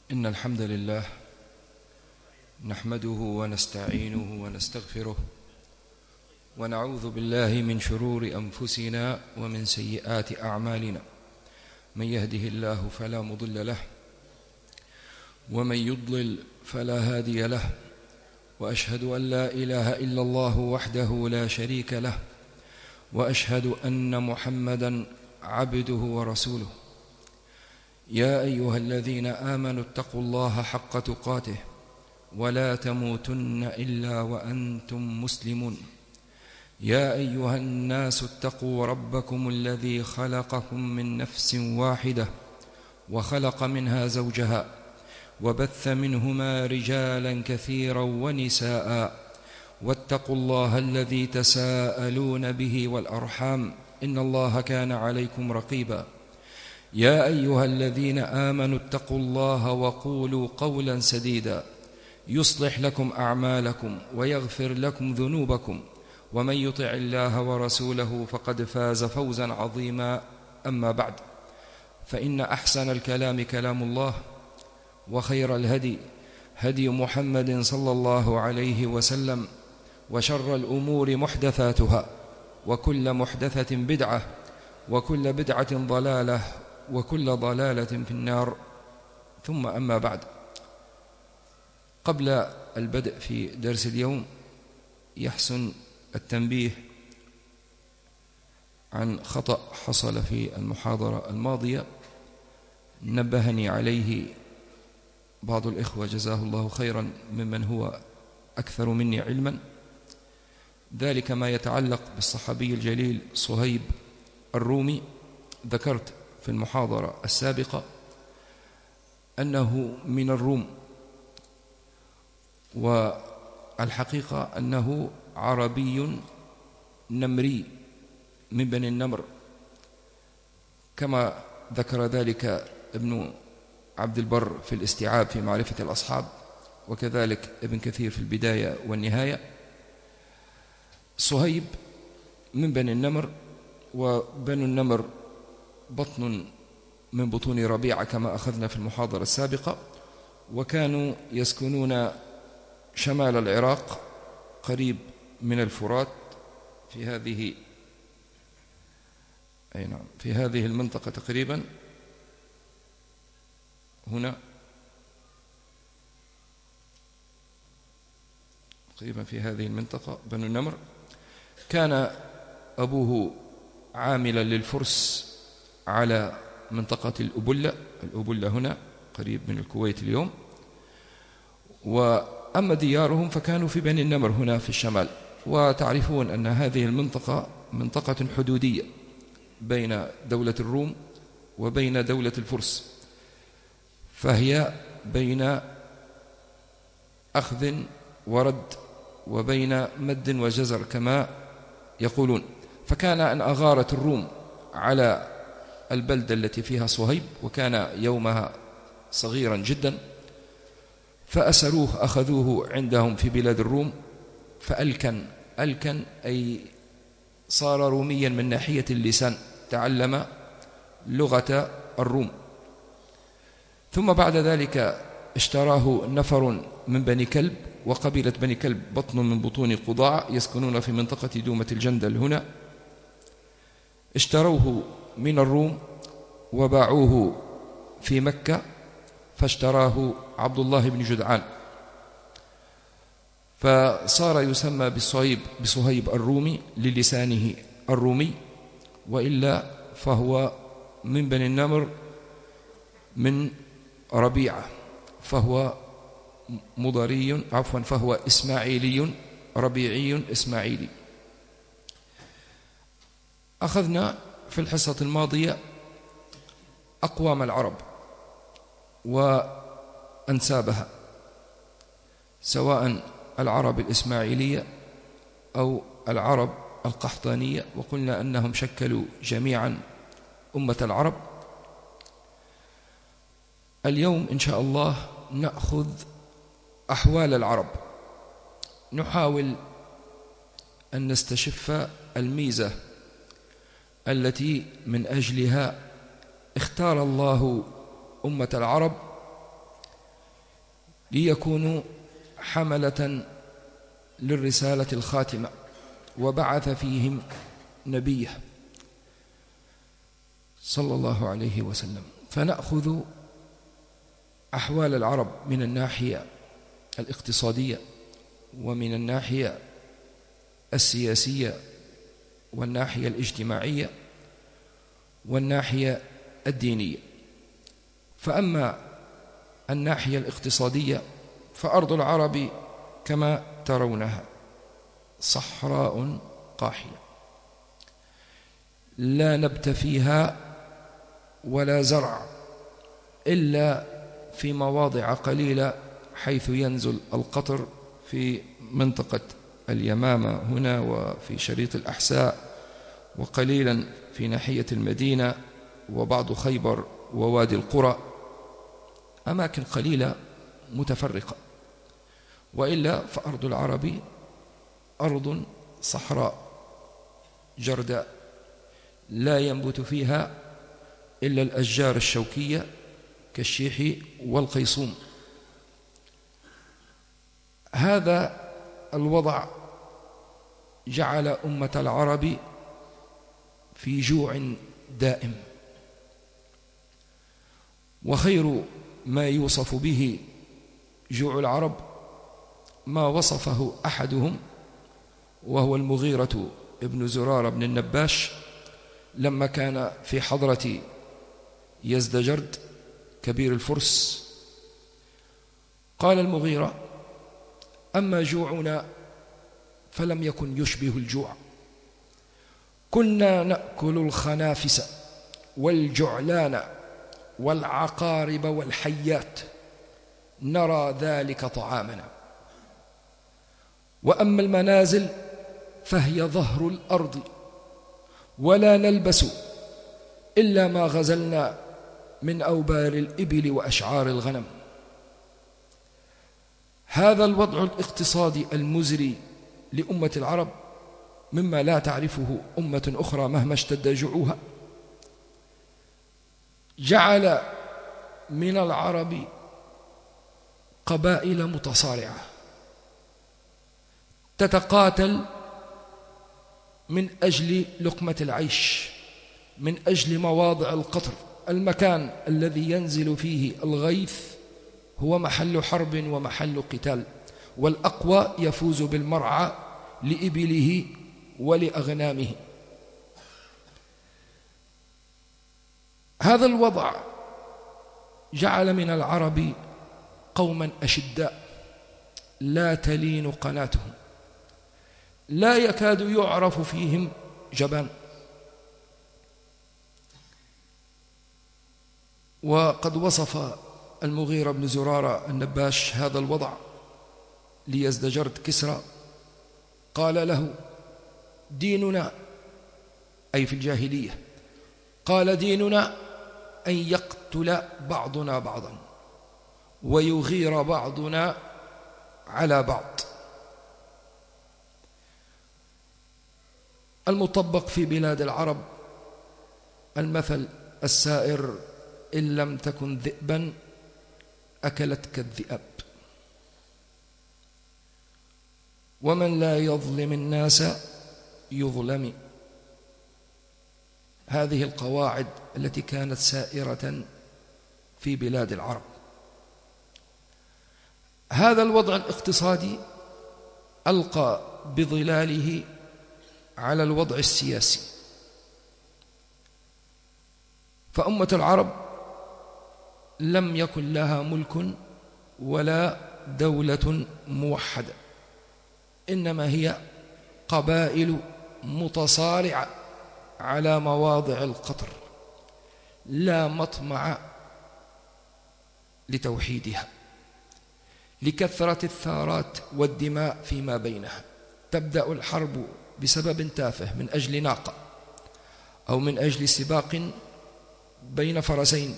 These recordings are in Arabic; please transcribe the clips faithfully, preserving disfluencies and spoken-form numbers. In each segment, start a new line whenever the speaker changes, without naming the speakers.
إن الحمد لله نحمده ونستعينه ونستغفره ونعوذ بالله من شرور أنفسنا ومن سيئات أعمالنا. من يهده الله فلا مضل له ومن يضلل فلا هادي له، وأشهد أن لا إله إلا الله وحده لا شريك له، وأشهد أن محمدًا عبده ورسوله. يا أيها الذين آمنوا اتقوا الله حق تقاته ولا تموتن إلا وأنتم مسلمون. يا أيها الناس اتقوا ربكم الذي خلقكم من نفس واحدة وخلق منها زوجها وبث منهما رجالا كثيرا ونساء، واتقوا الله الذي تساءلون به والأرحام إن الله كان عليكم رقيبا. يا أيها الذين آمنوا اتقوا الله وقولوا قولا سديدا يصلح لكم أعمالكم ويغفر لكم ذنوبكم، ومن يطع الله ورسوله فقد فاز فوزا عظيما. أما بعد، فإن أحسن الكلام كلام الله، وخير الهدي هدي محمد صلى الله عليه وسلم، وشر الأمور محدثاتها، وكل محدثة بدعة، وكل بدعة ضلالة، وكل ضلالة في النار. ثم أما بعد، قبل البدء في درس اليوم يحسن التنبيه عن خطأ حصل في المحاضرة الماضية نبهني عليه بعض الإخوة جزاه الله خيرا ممن هو أكثر مني علما، ذلك ما يتعلق بالصحابي الجليل صهيب الرومي. ذكرت في المحاضرة السابقة أنه من الروم، والحقيقة أنه عربي نمري من بني النمر، كما ذكر ذلك ابن عبد البر في الاستيعاب في معرفة الأصحاب، وكذلك ابن كثير في البداية والنهاية. صهيب من بني النمر، وبنو النمر بطن من بطون ربيعة كما أخذنا في المحاضرة السابقة، وكانوا يسكنون شمال العراق قريب من الفرات في هذه أي نعم في هذه المنطقة تقريبا هنا تقريبا في هذه المنطقة بنو النمر. كان أبوه عاملا للفرس على منطقة الأبلة الأبلة هنا قريب من الكويت اليوم، وأما ديارهم فكانوا في بني النمر هنا في الشمال. وتعرفون أن هذه المنطقة منطقة حدودية بين دولة الروم وبين دولة الفرس، فهي بين أخذ ورد وبين مد وجزر كما يقولون. فكان أن أغارت الروم على البلدة التي فيها صهيب، وكان يومها صغيرا جدا، فأسروه أخذوه عندهم في بلاد الروم، فألكن ألكن أي صار روميا من ناحية اللسان، تعلم لغة الروم. ثم بعد ذلك اشتراه نفر من بني كلب، وقبيلة بني كلب بطن من بطون قضاع يسكنون في منطقة دومة الجندل هنا. اشتروه من الروم وباعوه في مكة، فاشتراه عبد الله بن جدعان، فصار يسمى بصهيب بصهيب الرومي للسانه الرومي، وإلا فهو من بني النمر من ربيعة، فهو مضري عفوا فهو إسماعيلي ربيعي إسماعيلي. أخذنا في الحصة الماضية أقوام العرب وأنسابها، سواء العرب الإسماعيلية أو العرب القحطانية، وقلنا أنهم شكلوا جميعا أمة العرب. اليوم إن شاء الله نأخذ أحوال العرب، نحاول أن نستشف الميزة التي من أجلها اختار الله أمة العرب ليكونوا حملة للرسالة الخاتمة، وبعث فيهم نبيه صلى الله عليه وسلم. فنأخذ أحوال العرب من الناحية الاقتصادية، ومن الناحية السياسية، والناحية الاجتماعية، والناحية الدينية. فأما الناحية الاقتصادية فأرض العرب كما ترونها صحراء قاحلة، لا نبت فيها ولا زرع إلا في مواضع قليلة حيث ينزل القطر في منطقة اليمامة هنا وفي شريط الأحساء، وقليلا في ناحية المدينة وبعض خيبر ووادي القرى، أماكن قليلة متفرقة. وإلا فأرض العرب أرض صحراء جرداء لا ينبت فيها إلا الأشجار الشوكية كالشيح والقيصوم. هذا الوضع جعل أمة العرب في جوع دائم، وخير ما يوصف به جوع العرب ما وصفه أحدهم، وهو المغيرة ابن زرارة بن النباش لما كان في حضرة يزدجرد كبير الفرس. قال المغيرة: أما جوعنا فلم يكن يشبه الجوع، كنا نأكل الخنافس والجعلان والعقارب والحيات، نرى ذلك طعامنا. وأما المنازل فهي ظهر الأرض، ولا نلبس إلا ما غزلنا من أوبار الإبل وأشعار الغنم. هذا الوضع الاقتصادي المزري لأمة العرب مما لا تعرفه أمة أخرى مهما اشتد جوعها، جعل من العرب قبائل متصارعة تتقاتل من أجل لقمة العيش، من أجل مواضع القطر. المكان الذي ينزل فيه الغيث هو محل حرب ومحل قتال، والأقوى يفوز بالمرعى لإبله ولأغنامه. هذا الوضع جعل من العرب قوما أشداء لا تلين قناتهم، لا يكاد يعرف فيهم جبان. وقد وصف المغيرة بن زرارة النباش هذا الوضع ليزدجرد كسرى، قال له: ديننا، أي في الجاهلية، قال: ديننا أن يقتل بعضنا بعضا ويغير بعضنا على بعض. المطبق في بلاد العرب المثل السائر: إن لم تكن ذئبا أكلتك الذئاب. ومن لا يظلم الناس يظلم. هذه القواعد التي كانت سائرة في بلاد العرب. هذا الوضع الاقتصادي ألقى بظلاله على الوضع السياسي، فأمة العرب لم يكن لها ملك ولا دولة موحدة، إنما هي قبائل متصارعة على مواضع القطر، لا مطمع لتوحيدها لكثرة الثارات والدماء فيما بينها. تبدأ الحرب بسبب تافه من أجل ناقة أو من أجل سباق بين فرسين،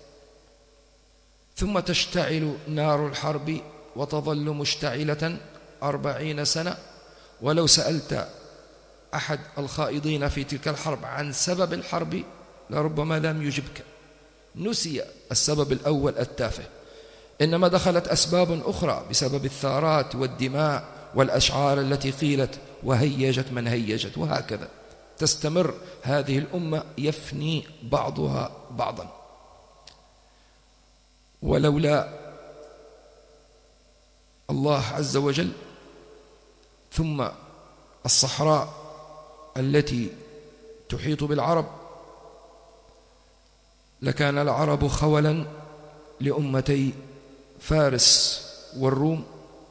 ثم تشتعل نار الحرب وتظل مشتعلة أربعين سنة. ولو سألت أحد الخائضين في تلك الحرب عن سبب الحرب لربما لم يجبك، نسي السبب الأول التافه، إنما دخلت أسباب أخرى بسبب الثارات والدماء والأشعار التي قيلت وهيجت من هيجت، وهكذا تستمر هذه الأمة يفني بعضها بعضا. ولولا الله عز وجل ثم الصحراء التي تحيط بالعرب لكان العرب خولا لأمتي فارس والروم،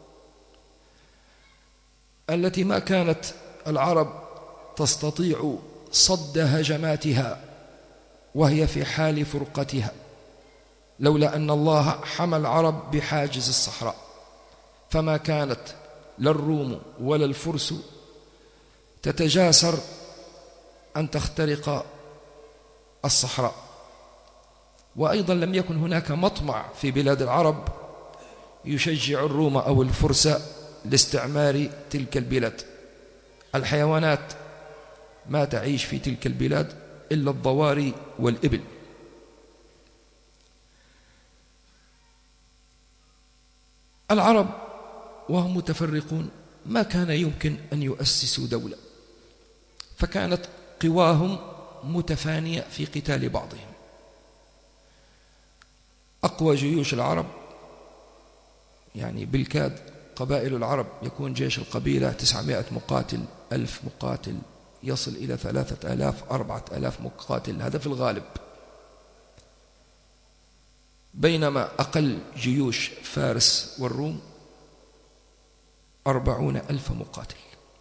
التي ما كانت العرب تستطيع صد هجماتها وهي في حال فرقتها، لولا أن الله حمى العرب بحاجز الصحراء، فما كانت لا الروم ولا الفرس تتجاسر أن تخترق الصحراء. وأيضا لم يكن هناك مطمع في بلاد العرب يشجع الروم أو الفرس لاستعمار تلك البلاد. الحيوانات ما تعيش في تلك البلاد إلا الضواري والإبل. العرب وهم متفرقون ما كان يمكن أن يؤسسوا دولة، فكانت قواهم متفانية في قتال بعضهم. أقوى جيوش العرب يعني بالكاد قبائل العرب يكون جيش القبيلة تسعمائة مقاتل، ألف مقاتل، يصل إلى ثلاثة آلاف أربعة آلاف مقاتل، هذا في الغالب. بينما أقل جيوش فارس والروم أربعون ألف مقاتل.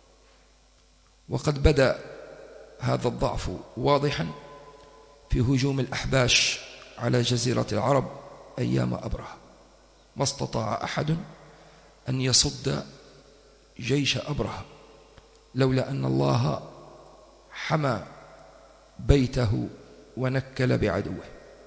وقد بدأ هذا الضعف واضحا في هجوم الأحباش على جزيرة العرب أيام أبرهة. ما استطاع أحد أن يصد جيش أبرهة لولا أن الله حمى بيته ونكل بعدوه.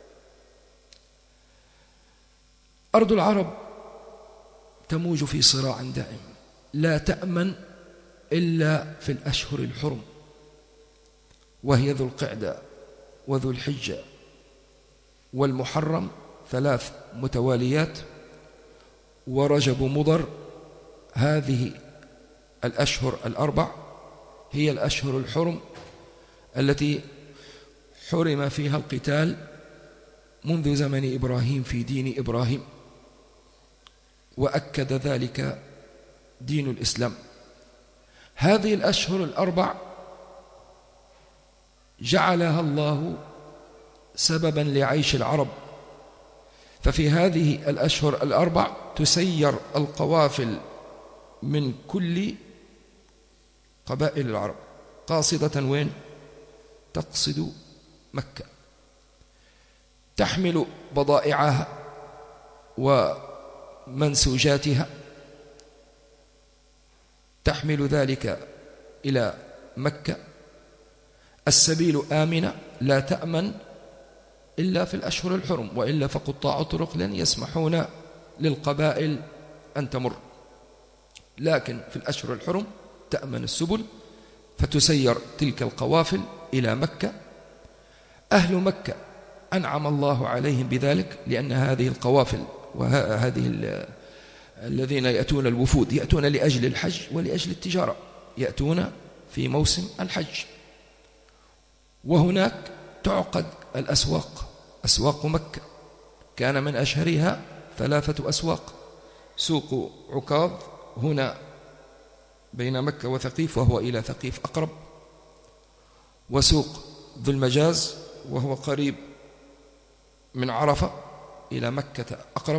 أرض العرب تموج في صراع دائم، لا تأمن إلا في الأشهر الحرم، وهي ذو القعدة وذو الحجة والمحرم، ثلاث متواليات، ورجب مضر. هذه الأشهر الأربع هي الأشهر الحرم التي حرم فيها القتال منذ زمن إبراهيم في دين إبراهيم، وأكد ذلك دين الإسلام. هذه الأشهر الأربع جعلها الله سببا لعيش العرب، ففي هذه الأشهر الأربع تسير القوافل من كل قبائل العرب قاصدة وين؟ تقصد مكة، تحمل بضائعها ومنسوجاتها، تحمل ذلك إلى مكة. السبيل آمنة، لا تأمن إلا في الأشهر الحرم، وإلا فقطاع الطرق لن يسمحون للقبائل أن تمر، لكن في الأشهر الحرم تأمن السبل، فتسير تلك القوافل إلى مكة. أهل مكة أنعم الله عليهم بذلك، لأن هذه القوافل وهذه الذين يأتون الوفود يأتون لأجل الحج ولأجل التجارة، يأتون في موسم الحج. وهناك تعقد الأسواق، أسواق مكة كان من أشهرها ثلاثة أسواق: سوق عكاظ هنا بين مكة وثقيف وهو إلى ثقيف أقرب، وسوق ذو المجاز وهو قريب من عرفة إلى مكة أقرب،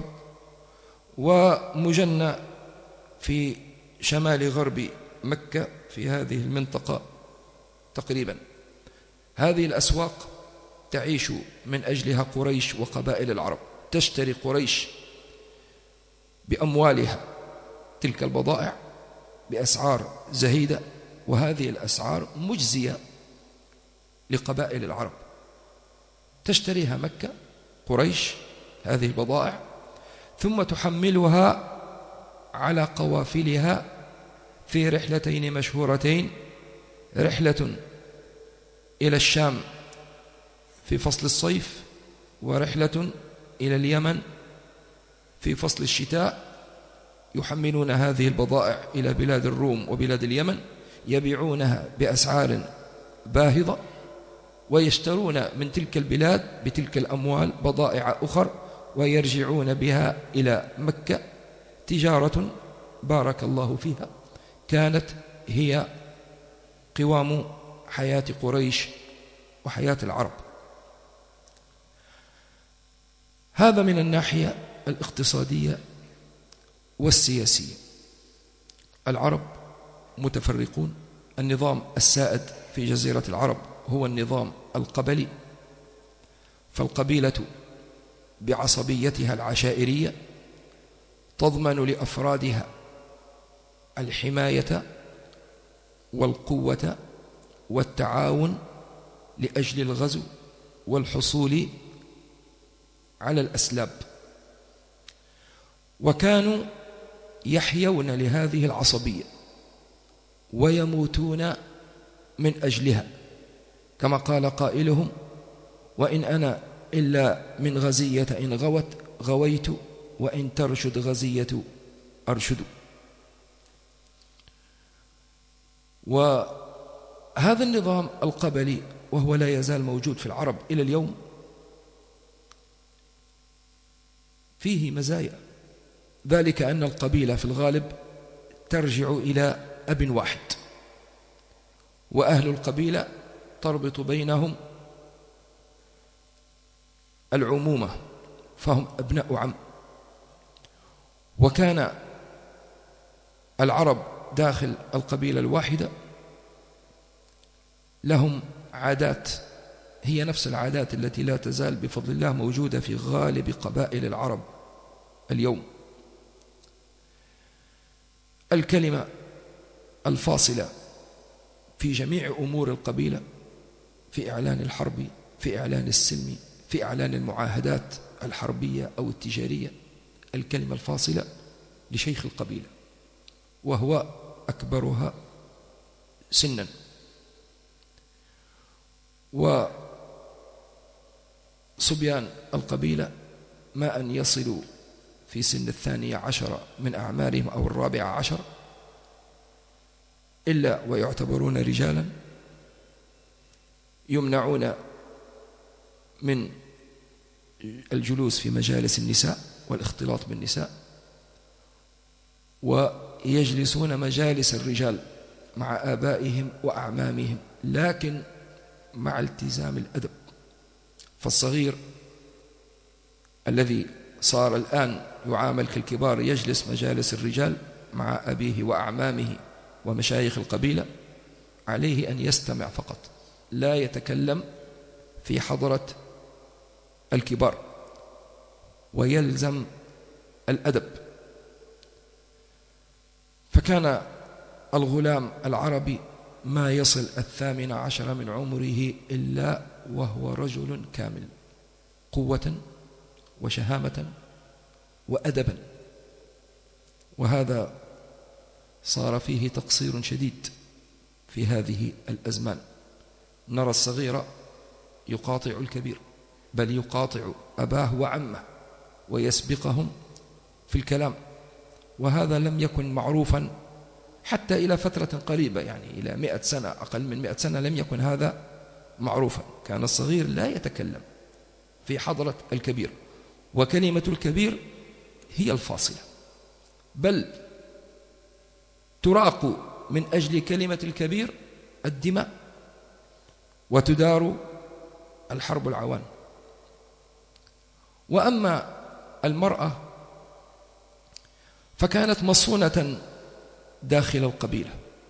ومجنة في شمال غرب مكة في هذه المنطقة تقريبا. هذه الأسواق تعيش من أجلها قريش وقبائل العرب، تشتري قريش بأموالها تلك البضائع بأسعار زهيدة، وهذه الأسعار مجزية لقبائل العرب. تشتريها مكة قريش هذه البضائع، ثم تحملها على قوافلها في رحلتين مشهورتين: رحلة إلى الشام في فصل الصيف، ورحلة إلى اليمن في فصل الشتاء يحملون هذه البضائع إلى بلاد الروم وبلاد اليمن، يبيعونها بأسعار باهظة، ويشترون من تلك البلاد بتلك الأموال بضائع أخر ويرجعون بها إلى مكة. تجارة بارك الله فيها كانت هي قوام حياة قريش وحياة العرب. هذا من الناحية الاقتصادية والسياسية. العرب متفرقون. النظام السائد في جزيرة العرب هو النظام القبلي، فالقبيلة بعصبيتها العشائرية تضمن لأفرادها الحماية والقوة والتعاون لأجل الغزو والحصول على الأسلاب، وكانوا يحيون لهذه العصبية ويموتون من أجلها، كما قال قائلهم: وإن أنا إلا من غزية إن غوت غويت، وإن ترشد غزية أرشد. وهذا النظام القبلي وهو لا يزال موجود في العرب إلى اليوم فيه مزايا، ذلك أن القبيلة في الغالب ترجع إلى أب واحد، وأهل القبيلة تربط بينهم العمومة، فهم أبناء عم. وكان العرب داخل القبيلة الواحدة لهم عادات هي نفس العادات التي لا تزال بفضل الله موجودة في غالب قبائل العرب اليوم. الكلمة الفاصلة في جميع أمور القبيلة، في إعلان الحرب، في إعلان السلم، في إعلان المعاهدات الحربية أو التجارية، الكلمة الفاصلة لشيخ القبيلة وهو أكبرها سنا. وصبيان القبيلة ما أن يصلوا في سن الثانية عشر من أعمارهم أو الرابعة عشر إلا ويعتبرون رجالا، يمنعون من الجلوس في مجالس النساء والاختلاط بالنساء، ويجلسون مجالس الرجال مع آبائهم وأعمامهم، لكن مع التزام الأدب. فالصغير الذي صار الآن يعامل كالكبار يجلس مجالس الرجال مع أبيه وأعمامه ومشايخ القبيلة، عليه أن يستمع فقط، لا يتكلم في حضرة الكبار، ويلزم الأدب. فكان الغلام العربي ما يصل الثامن عشر من عمره إلا وهو رجل كامل، قوة وشهامة وأدبا. وهذا صار فيه تقصير شديد في هذه الأزمان. نرى الصغير يقاطع الكبير، بل يقاطع أباه وعمه ويسبقهم في الكلام، وهذا لم يكن معروفا حتى إلى فترة قريبة، يعني إلى مئة سنة، أقل من مئة سنة لم يكن هذا معروفا. كان الصغير لا يتكلم في حضرة الكبير، وكلمة الكبير هي الفاصلة، بل تراق من أجل كلمة الكبير الدماء وتدار الحرب العوان. وأما المرأة فكانت مصونة داخل القبيلة.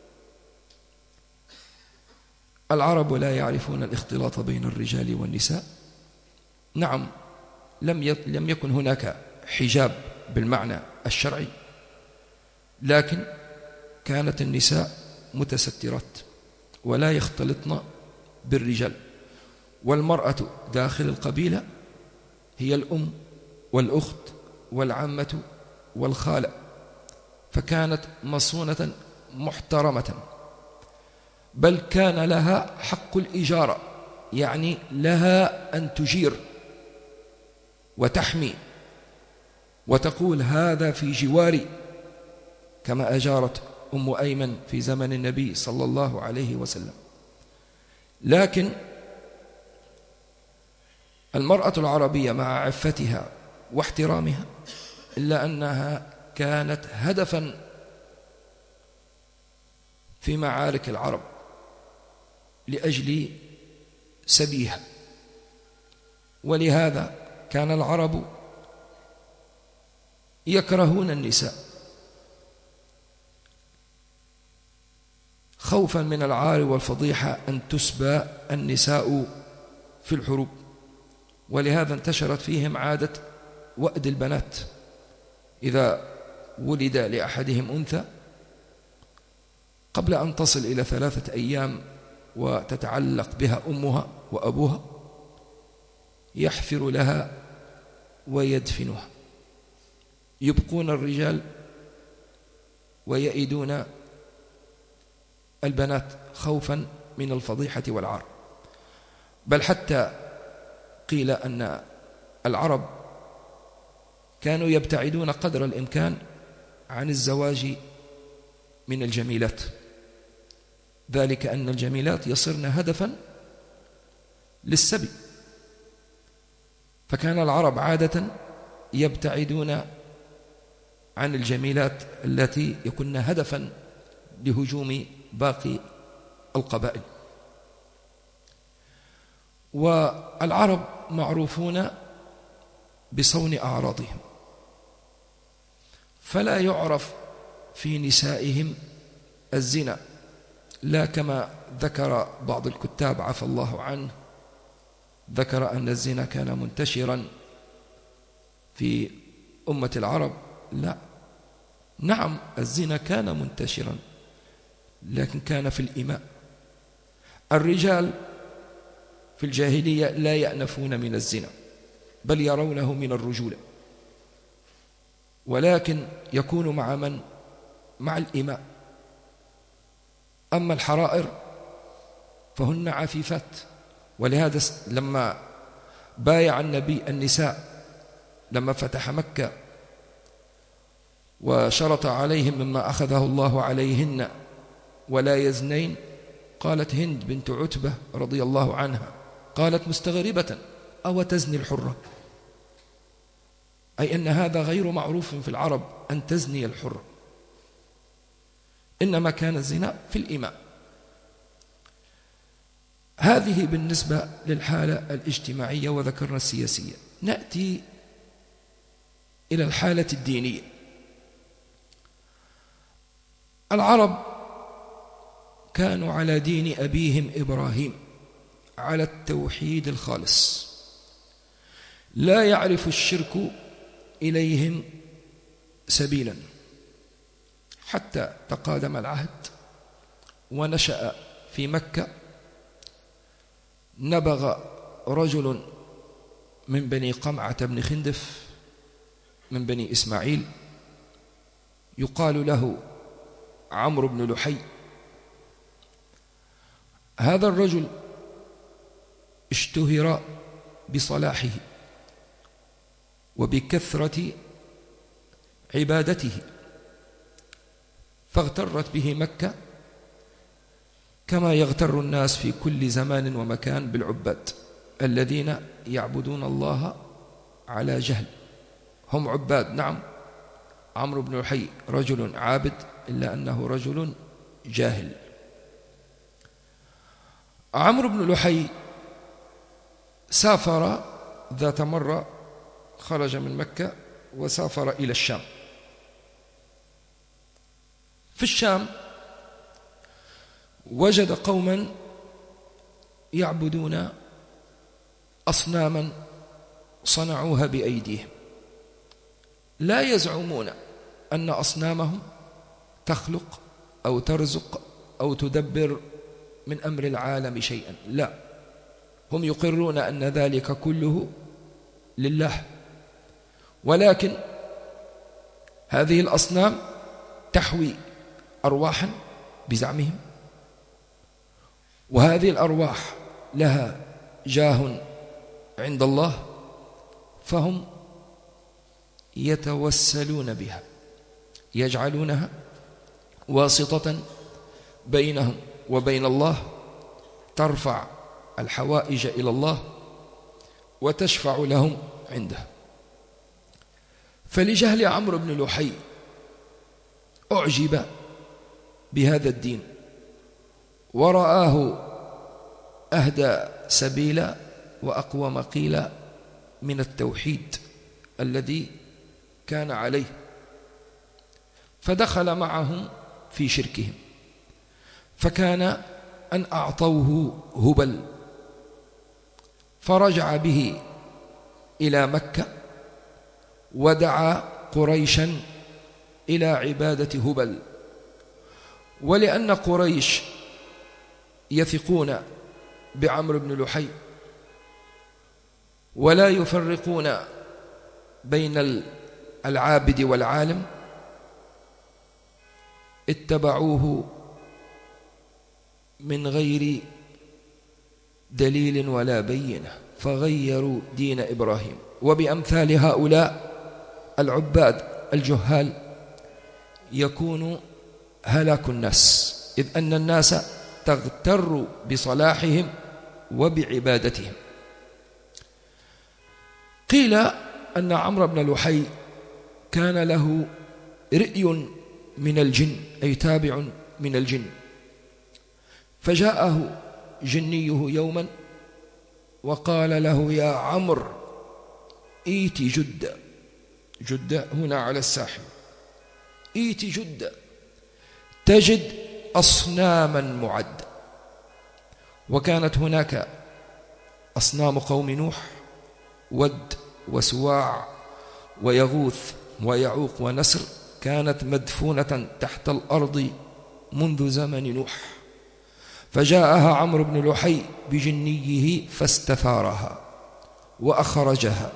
العرب لا يعرفون الاختلاط بين الرجال والنساء. نعم، لم لم يكن هناك حجاب بالمعنى الشرعي، لكن كانت النساء متسترات ولا يختلطن بالرجال. والمرأة داخل القبيلة هي الأم والأخت والعمة والخالة، فكانت مصونة محترمة، بل كان لها حق الإجارة، يعني لها أن تجير وتحمي وتقول هذا في جواري، كما أجارت أم أيمن في زمن النبي صلى الله عليه وسلم. لكن المرأة العربية مع عفتها واحترامها إلا أنها كانت هدفا في معارك العرب لأجل سبيها، ولهذا كان العرب يكرهون النساء خوفا من العار والفضيحة أن تسبى النساء في الحروب، ولهذا انتشرت فيهم عادة وأد البنات. إذا ولد لأحدهم أنثى قبل أن تصل إلى ثلاثة أيام وتتعلق بها أمها وأبوها يحفر لها ويدفنها، يبقون الرجال ويئدون البنات خوفا من الفضيحة والعار. بل حتى قيل أن العرب كانوا يبتعدون قدر الإمكان عن الزواج من الجميلات، ذلك أن الجميلات يصرن هدفا للسبي، فكان العرب عادة يبتعدون عن الجميلات التي يكون هدفا لهجوم باقي القبائل. والعرب معروفون بصون أعراضهم، فلا يعرف في نسائهم الزنا، لا كما ذكر بعض الكتاب عفى الله عنه، ذكر أن الزنا كان منتشرا في أمة العرب. لا، نعم الزنا كان منتشرا، لكن كان في الإماء. الرجال في الجاهلية لا يأنفون من الزنا، بل يرونه من الرجولة، ولكن يكون مع من؟ مع الإماء. أما الحرائر فهن عفيفات، ولهذا لما بايع النبي النساء لما فتح مكة وشرط عليهم مما أخذه الله عليهن ولا يزنين، قالت هند بنت عتبة رضي الله عنها، قالت مستغربة: أو تزني الحرة؟ أي أن هذا غير معروف في العرب أن تزني الحرة، إنما كان الزنا في الإماء. هذه بالنسبة للحالة الاجتماعية، وذكرنا السياسية. نأتي إلى الحالة الدينية. العرب كانوا على دين أبيهم إبراهيم، على التوحيد الخالص، لا يعرف الشرك إليهم سبيلا، حتى تقادم العهد ونشأ في مكة. نبغ رجل من بني قمعة بن خندف من بني إسماعيل يقال له عمرو بن لحي. هذا الرجل اشتهر بصلاحه وبكثرة عبادته، فاغترت به مكة كما يغتر الناس في كل زمان ومكان بالعباد الذين يعبدون الله على جهل. هم عباد نعم، عمرو بن لحي رجل عابد، إلا أنه رجل جاهل. عمرو بن لحي سافر ذات مرة، خرج من مكة وسافر إلى الشام. في الشام وجد قوما يعبدون أصناما صنعوها بأيديهم، لا يزعمون أن أصنامهم تخلق أو ترزق أو تدبر من أمر العالم شيئا، لا، هم يقرون أن ذلك كله لله، ولكن هذه الأصنام تحوي أرواحا بزعمهم، وهذه الأرواح لها جاه عند الله، فهم يتوسلون بها، يجعلونها واسطة بينهم وبين الله، ترفع الحوائج إلى الله وتشفع لهم عنده. فلجهل عمرو بن لحي أعجب بهذا الدين ورآه أهدى سبيلا وأقوم قيلا من التوحيد الذي كان عليه، فدخل معهم في شركهم، فكان أن أعطوه هبل، فرجع به إلى مكة ودعا قريشا إلى عبادة هبل. ولأن قريش يثقون بعمرو بن لحي ولا يفرقون بين العابد والعالم، اتبعوه من غير دليل ولا بينة، فغيروا دين إبراهيم. وبأمثال هؤلاء العباد الجهال يكون هلاك الناس، إذ أن الناس تغتر بصلاحهم وبعبادتهم. قيل أن عمرو بن لحي كان له رئي من الجن، أي تابع من الجن، فجاءه جنيه يوما وقال له: يا عمرو ايت جدة، جدة هنا على الساحل، ايت جدة تجد أصناما معدة. وكانت هناك أصنام قوم نوح، ود وسواع ويغوث ويعوق ونسر، كانت مدفونة تحت الأرض منذ زمن نوح. فجاءها عمرو بن لحي بجنيه فاستثارها وأخرجها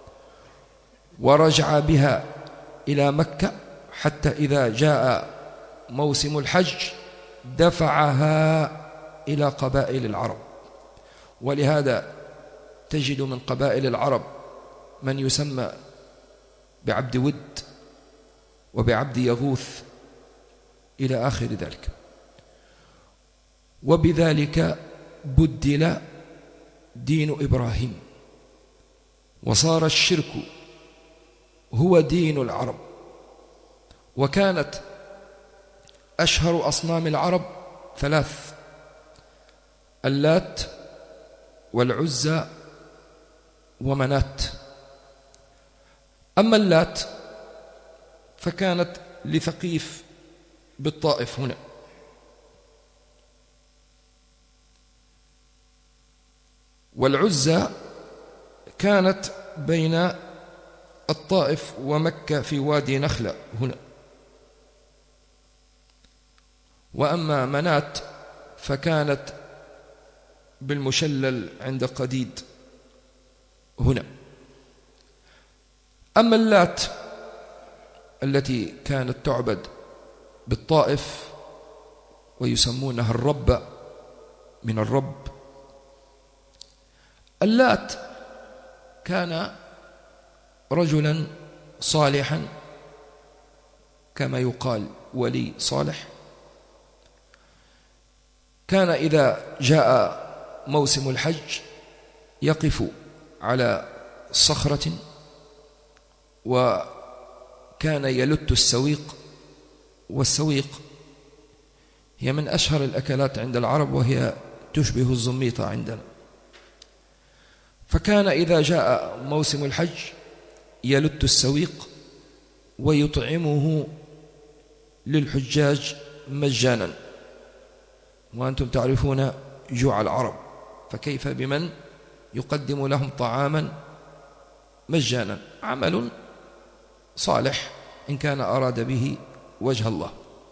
ورجع بها إلى مكة، حتى إذا جاء موسم الحج دفعها إلى قبائل العرب. ولهذا تجد من قبائل العرب من يسمى بعبد ود وبعبد يغوث إلى آخر ذلك. وبذلك بدل دين إبراهيم، وصار الشرك هو دين العرب. وكانت أشهر أصنام العرب ثلاث: اللات والعزى ومنات. أما اللات فكانت لثقيف بالطائف هنا، والعزى كانت بين الطائف ومكة في وادي نخلة هنا. وأما منات فكانت بالمشلل عند قديد هنا. أما اللات التي كانت تعبد بالطائف ويسمونها الرب من الرب، اللات كان رجلا صالحا كما يقال ولي صالح، كان إذا جاء موسم الحج يقف على صخرة وكان يلت السويق. والسويق هي من أشهر الأكلات عند العرب، وهي تشبه الزميطة عندنا. فكان إذا جاء موسم الحج يلت السويق ويطعمه للحجاج مجانا، وأنتم تعرفون جوع العرب، فكيف بمن يقدم لهم طعاما مجانا؟ عمل صالح إن كان أراد به وجه الله.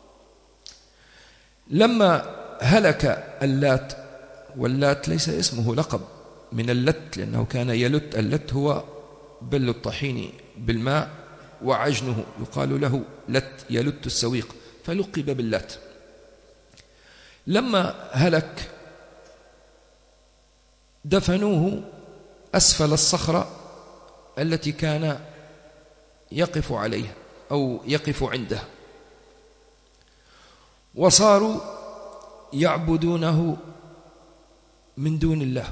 لما هلك اللات، واللات ليس اسمه لقب من اللت، لأنه كان يلت، اللت هو بل الطحين بالماء وعجنه، يقال له لت، يلت السويق، فلقب باللات. لما هلك دفنوه أسفل الصخرة التي كان يقف عليها أو يقف عندها، وصاروا يعبدونه من دون الله،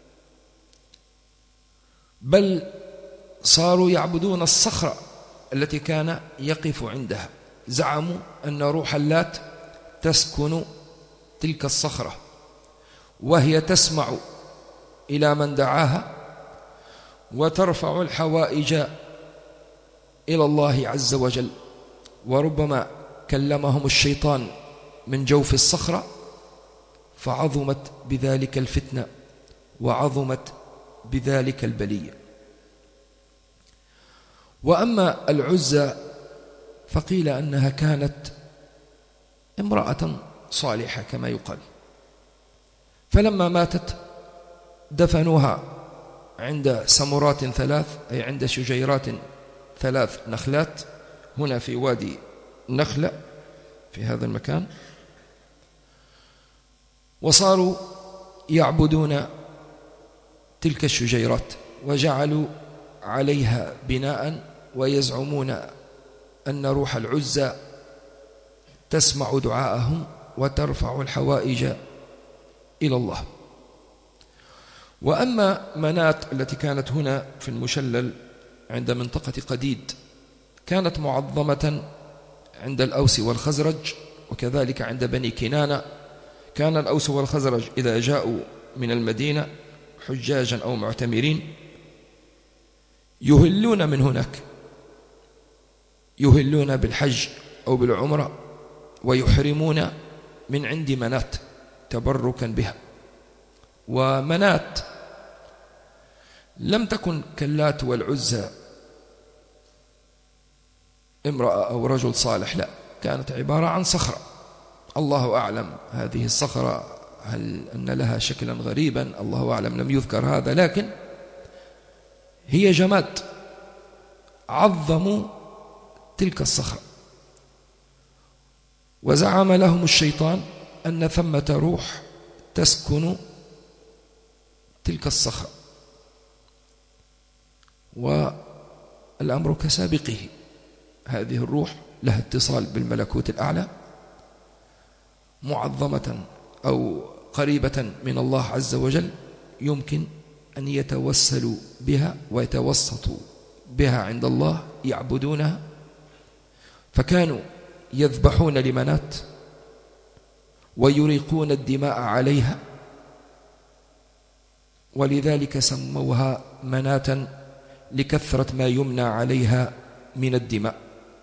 بل صاروا يعبدون الصخرة التي كان يقف عندها. زعموا أن روح اللات تسكن تلك الصخرة، وهي تسمع إلى من دعاها وترفع الحوائج إلى الله عز وجل. وربما كلمهم الشيطان من جوف الصخرة فعظمت بذلك الفتنة وعظمت بذلك البلية. وأما العزى فقيل أنها كانت امرأة صالحة كما يقال، فلما ماتت دفنوها عند سمرات ثلاث، أي عند شجيرات ثلاث نخلات، هنا في وادي نخلة في هذا المكان، وصاروا يعبدون تلك الشجيرات وجعلوا عليها بناء، ويزعمون أن روح العزى تسمع دعاءهم وترفع الحوائج إلى الله. وأما منات التي كانت هنا في المشلل عند منطقة قديد كانت معظمة عند الأوس والخزرج، وكذلك عند بني كنانة. كان الأوس والخزرج إذا جاءوا من المدينة حجاجا أو معتمرين يهلون من هناك، يهلون بالحج أو بالعمرة ويحرمون من عند منات تبركا بها. ومنات لم تكن كاللات والعزى امرأة أو رجل صالح، لا، كانت عبارة عن صخرة. الله أعلم هذه الصخرة هل أن لها شكلا غريبا، الله أعلم، لم يذكر هذا، لكن هي جماد. عظموا تلك الصخرة، وزعم لهم الشيطان أن ثمة روح تسكن تلك الصخرة، والأمر كسابقه. هذه الروح لها اتصال بالملكوت الأعلى، معظمة أو قريبة من الله عز وجل، يمكن أن يتوسلوا بها ويتوسطوا بها عند الله، يعبدونها. فكانوا يذبحون لمنات ويريقون الدماء عليها، ولذلك سموها مناة لكثرة ما يمنى عليها من الدماء.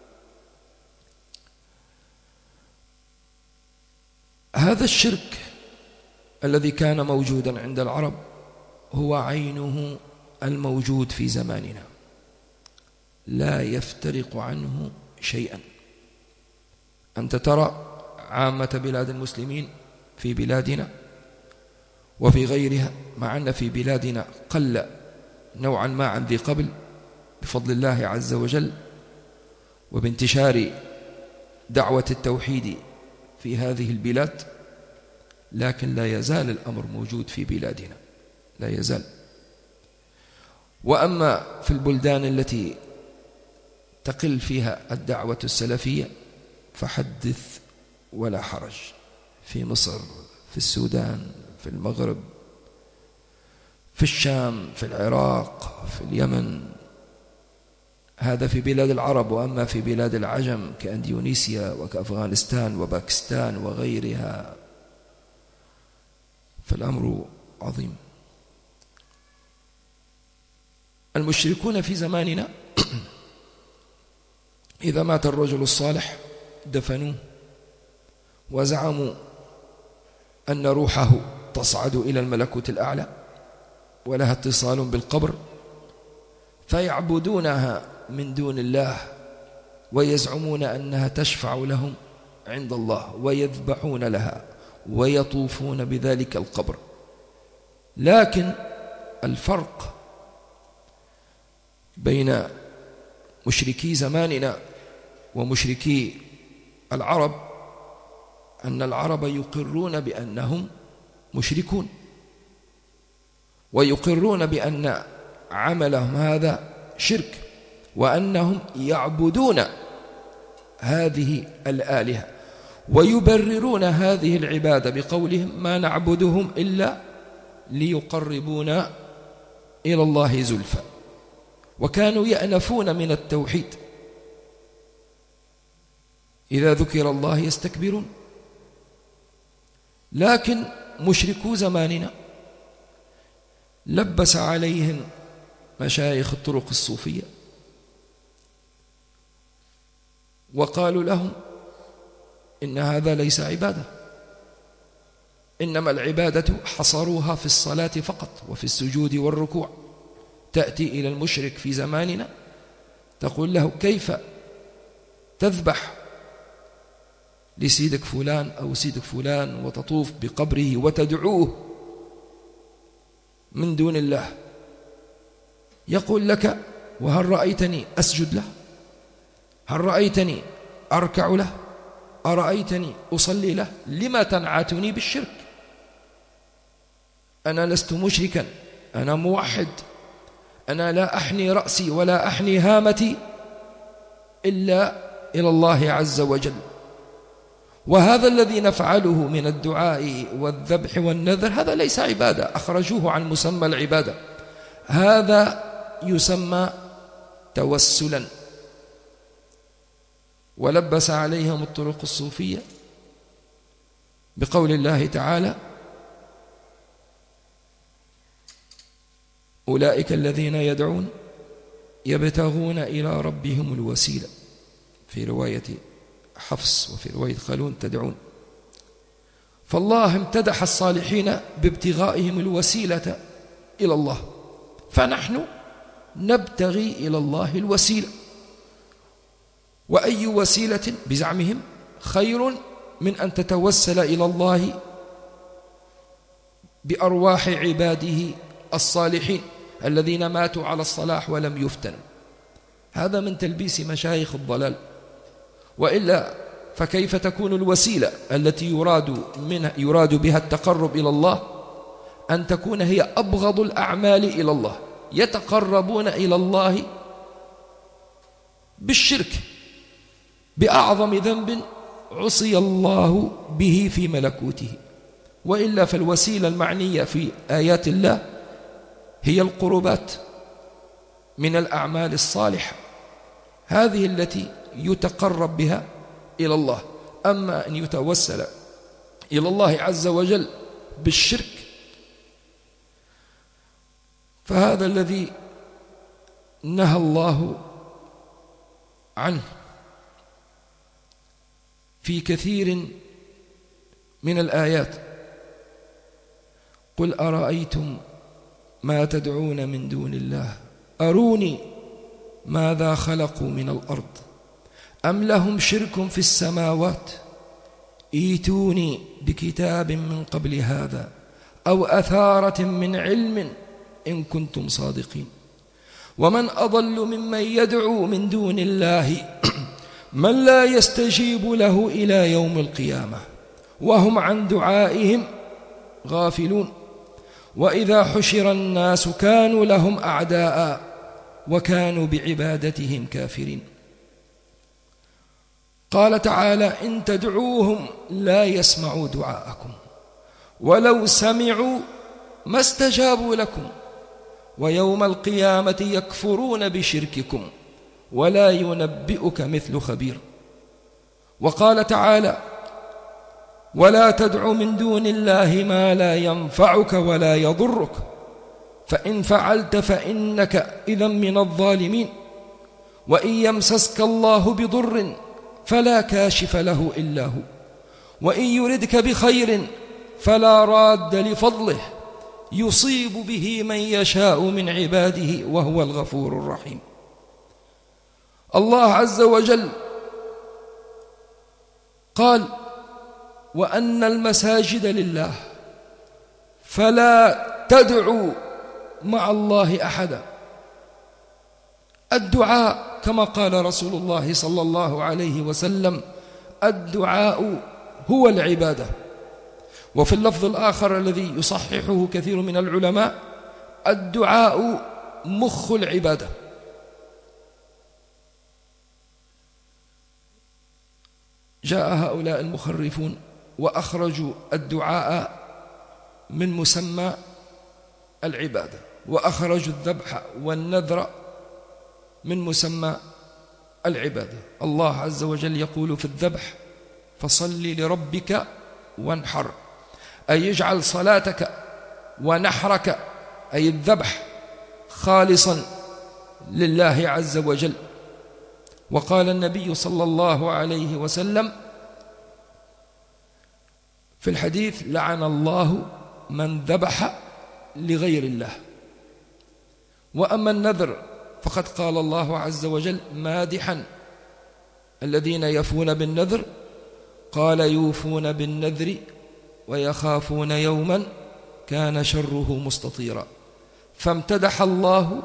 هذا الشرك الذي كان موجودا عند العرب هو عينه الموجود في زماننا، لا يفترق عنه شيئا. أنت ترى عامة بلاد المسلمين في بلادنا وفي غيرها، مع أن في بلادنا قل نوعا ما عن ذي قبل بفضل الله عز وجل وبانتشار دعوة التوحيد في هذه البلاد، لكن لا يزال الأمر موجود في بلادنا، لا يزال. وأما في البلدان التي تقل فيها الدعوة السلفية فحدث ولا حرج، في مصر، في السودان، في المغرب، في الشام، في العراق، في اليمن، هذا في بلاد العرب. وأما في بلاد العجم كأندونيسيا وكأفغانستان وباكستان وغيرها فالأمر عظيم. المشركون في زماننا إذا مات الرجل الصالح دفنوه، وزعموا أن روحه تصعد إلى الملكوت الأعلى ولها اتصال بالقبر، فيعبدونها من دون الله ويزعمون أنها تشفع لهم عند الله، ويذبحون لها ويطوفون بذلك القبر. لكن الفرق بين مشركي زماننا ومشركي العرب أن العرب يقرون بأنهم مشركون، ويقرون بأن عملهم هذا شرك، وأنهم يعبدون هذه الآلهة ويبررون هذه العبادة بقولهم ما نعبدهم إلا ليقربونا إلى الله زلفى، وكانوا يأنفون من التوحيد، إذا ذكر الله يستكبرون. لكن مشركو زماننا لبس عليهم مشايخ الطرق الصوفية وقالوا لهم إن هذا ليس عبادة، إنما العبادة حصروها في الصلاة فقط وفي السجود والركوع. تأتي إلى المشرك في زماننا تقول له كيف تذبح لسيدك فلان أو سيدك فلان وتطوف بقبره وتدعوه من دون الله؟ يقول لك وهل رأيتني أسجد له؟ هل رأيتني أركع له؟ أرأيتني أصلي له؟ لما تنعتني بالشرك؟ أنا لست مشركا، أنا موحد، أنا لا أحني رأسي ولا أحني هامتي إلا إلى الله عز وجل. وهذا الذي نفعله من الدعاء والذبح والنذر هذا ليس عبادة، أخرجوه عن مسمى العبادة، هذا يسمى توسلا. ولبس عليهم الطرق الصوفية بقول الله تعالى أولئك الذين يدعون يبتغون إلى ربهم الوسيلة، في رواية حفص وفي رواية خلون تدعون. فالله امتدح الصالحين بابتغائهم الوسيلة إلى الله، فنحن نبتغي إلى الله الوسيلة. وأي وسيلة بزعمهم خير من أن تتوسل إلى الله بأرواح عباده الصالحين الذين ماتوا على الصلاح ولم يفتنوا. هذا من تلبيس مشايخ الضلال. وإلا فكيف تكون الوسيلة التي يراد منها يراد بها التقرب إلى الله أن تكون هي أبغض الأعمال إلى الله؟ يتقربون إلى الله بالشرك، بأعظم ذنب عصي الله به في ملكوته. وإلا فالوسيلة المعنية في آيات الله هي القربات من الأعمال الصالحة، هذه التي يتقرب بها إلى الله. أما أن يتوسل إلى الله عز وجل بالشرك فهذا الذي نهى الله عنه في كثير من الآيات. قل أرأيتم ما تدعون من دون الله أروني ماذا خلقوا من الأرض أم لهم شرك في السماوات ايتوني بكتاب من قبل هذا أو أثارة من علم إن كنتم صادقين. ومن أضل ممن يدعو من دون الله من لا يستجيب له إلى يوم القيامة وهم عن دعائهم غافلون. وإذا حشر الناس كانوا لهم أعداء وكانوا بعبادتهم كافرين. قال تعالى إن تدعوهم لا يسمعوا دعاءكم ولو سمعوا ما استجابوا لكم ويوم القيامة يكفرون بشرككم ولا ينبئك مثل خبير. وقال تعالى ولا تدع من دون الله ما لا ينفعك ولا يضرك فإن فعلت فإنك إذا من الظالمين. وإن يمسسك الله بضر فلا كاشف له إلا هو وإن يردك بخير فلا راد لفضله يصيب به من يشاء من عباده وهو الغفور الرحيم. الله عز وجل قال وأن المساجد لله فلا تدعوا مع الله أحدا. الدعاء كما قال رسول الله صلى الله عليه وسلم الدعاء هو العبادة. وفي اللفظ الآخر الذي يصححه كثير من العلماء الدعاء مخ العبادة. جاء هؤلاء المخرفون وأخرجوا الدعاء من مسمى العبادة، وأخرجوا الذبح والنذر من مسمى العبادة. الله عز وجل يقول في الذبح: فصل لربك وانحر، أي يجعل صلاتك ونحرك أي الذبح خالصا لله عز وجل. وقال النبي صلى الله عليه وسلم في الحديث: لعن الله من ذبح لغير الله. وأما النذر فقد قال الله عز وجل مادحا الذين يفون بالنذر، قال: يوفون بالنذر ويخافون يوما كان شره مستطيرا. فامتدح الله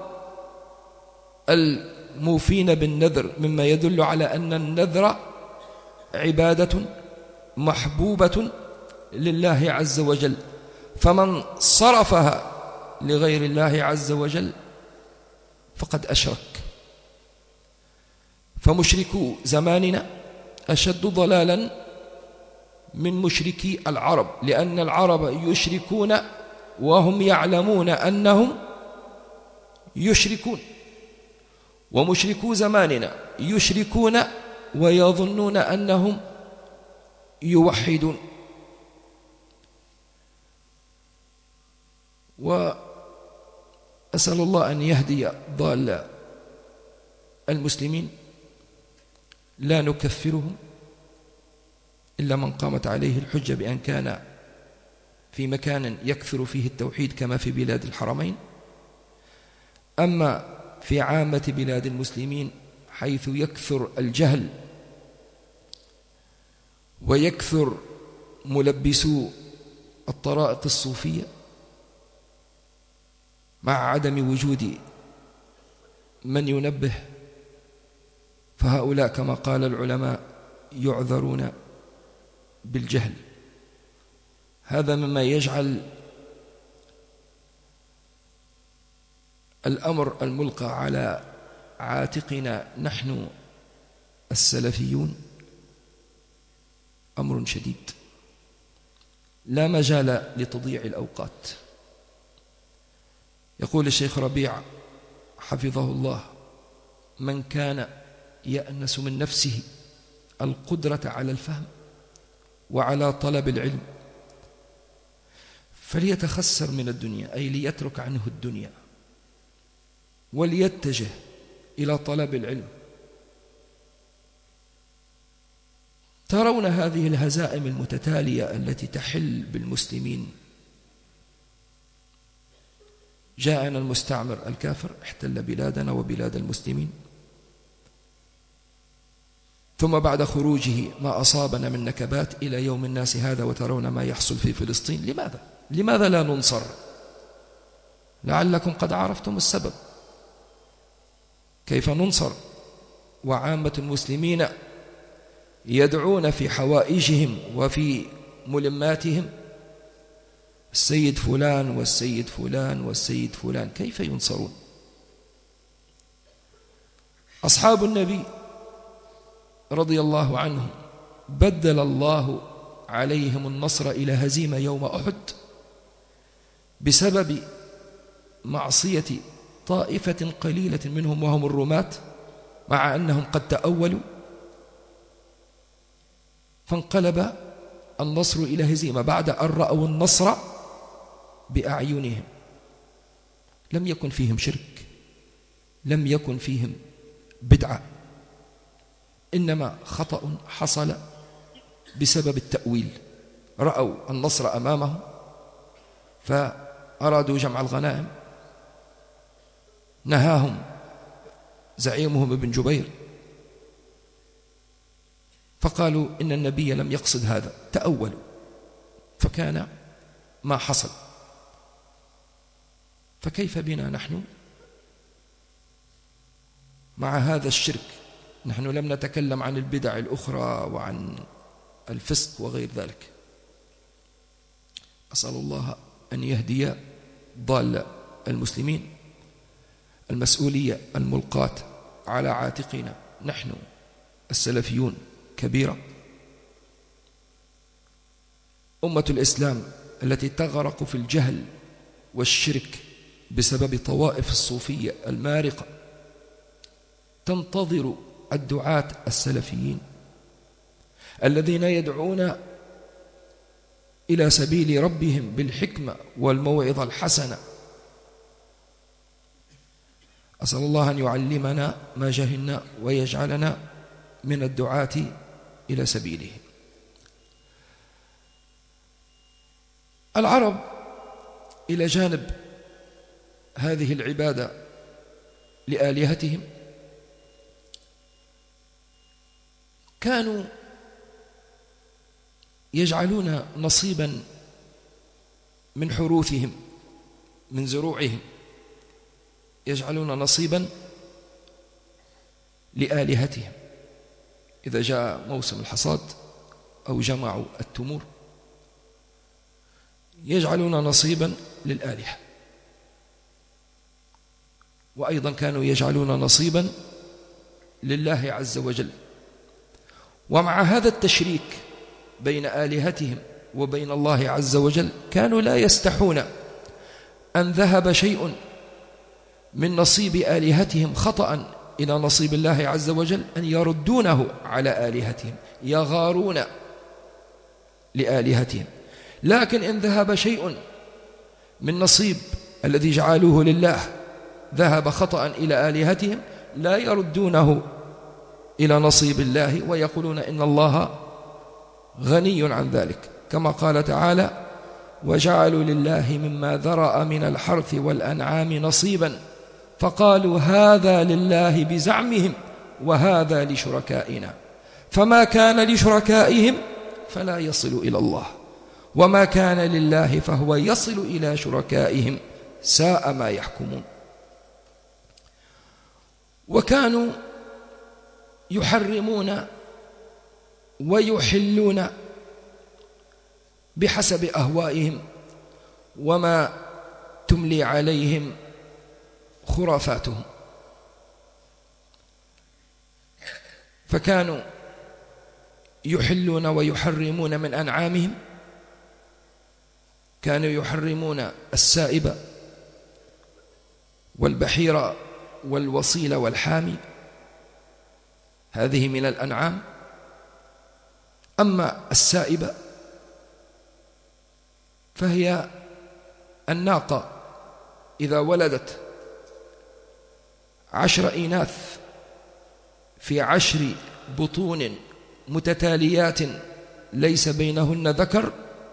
الموفين بالنذر، مما يدل على أن النذر عبادة محبوبة لله عز وجل، فمن صرفها لغير الله عز وجل فقد أشرك. فمشركو زماننا أشد ضلالا من مشركي العرب، لأن العرب يشركون وهم يعلمون أنهم يشركون، ومشركو زماننا يشركون ويظنون أنهم يوحدون. وأسأل الله أن يهدي ضال المسلمين، لا نكفرهم إلا من قامت عليه الحجة بأن كان في مكان يكثر فيه التوحيد كما في بلاد الحرمين. أما في عامة بلاد المسلمين حيث يكثر الجهل ويكثر ملبسو الطرائق الصوفية مع عدم وجود من ينبه، فهؤلاء كما قال العلماء يعذرون بالجهل. هذا مما يجعل الأمر الملقى على عاتقنا نحن السلفيون أمر شديد، لا مجال لتضييع الأوقات. يقول الشيخ ربيع حفظه الله: من كان يأنس من نفسه القدرة على الفهم وعلى طلب العلم فليتخسر من الدنيا، أي ليترك عنه الدنيا وليتجه إلى طلب العلم. ترون هذه الهزائم المتتالية التي تحل بالمسلمين. جاءنا المستعمر الكافر احتل بلادنا وبلاد المسلمين، ثم بعد خروجه ما أصابنا من نكبات إلى يوم الناس هذا، وترون ما يحصل في فلسطين. لماذا؟ لماذا لا ننصر؟ لعلكم قد عرفتم السبب. كيف ننصر وعامة المسلمين يدعون في حوائجهم وفي ملماتهم السيد فلان والسيد فلان والسيد فلان؟ كيف ينصرون؟ أصحاب النبي رضي الله عنهم بدل الله عليهم النصر إلى هزيمة يوم أحد بسبب معصية طائفة قليلة منهم وهم الرماة، مع أنهم قد تأولوا، فانقلب النصر إلى هزيمة بعد أن رأوا النصر بأعينهم. لم يكن فيهم شرك، لم يكن فيهم بدعة، إنما خطأ حصل بسبب التأويل. رأوا النصر أمامهم فأرادوا جمع الغنائم، نهاهم زعيمهم ابن جبير فقالوا إن النبي لم يقصد هذا، تأولوا، فكان ما حصل. فكيف بنا نحن مع هذا الشرك؟ نحن لم نتكلم عن البدع الأخرى وعن الفسق وغير ذلك. أسأل الله أن يهدي ضال المسلمين. المسؤولية الملقاة على عاتقنا نحن السلفيون كبيرة، أمة الإسلام التي تغرق في الجهل والشرك بسبب طوائف الصوفية المارقة تنتظر الدعاة السلفيين الذين يدعون إلى سبيل ربهم بالحكمة والموعظة الحسنة. أسأل الله أن يعلمنا ما جهلنا ويجعلنا من الدعاة إلى سبيله. العرب إلى جانب هذه العبادة لآلهتهم كانوا يجعلون نصيبا من حروثهم من زروعهم، يجعلون نصيبا لآلهتهم. إذا جاء موسم الحصاد أو جمعوا التمور يجعلون نصيبا للآلهة، وأيضا كانوا يجعلون نصيبا لله عز وجل. ومع هذا التشريك بين آلهتهم وبين الله عز وجل كانوا لا يستحون أن ذهب شيء من نصيب آلهتهم خطأ إلى نصيب الله عز وجل أن يردونه على آلهتهم، يغارون لآلهتهم. لكن إن ذهب شيء من نصيب الذي جعلوه لله ذهب خطأ إلى آلهتهم لا يردونه إلى نصيب الله ويقولون إن الله غني عن ذلك، كما قال تعالى: وجعلوا لله مما ذرأ من الحرث والأنعام نصيبا فقالوا هذا لله بزعمهم وهذا لشركائنا فما كان لشركائهم فلا يصل إلى الله وما كان لله فهو يصل إلى شركائهم ساء ما يحكمون. وكانوا يحرمون ويحلون بحسب أهوائهم وما تملي عليهم خرافاتهم. فكانوا يحلون ويحرمون من أنعامهم، كانوا يحرمون السائبة والبحيرة والوصيل والحامي، هذه من الأنعام. أما السائبة فهي الناقة إذا ولدت عشر إناث في عشر بطون متتاليات ليس بينهن ذكر،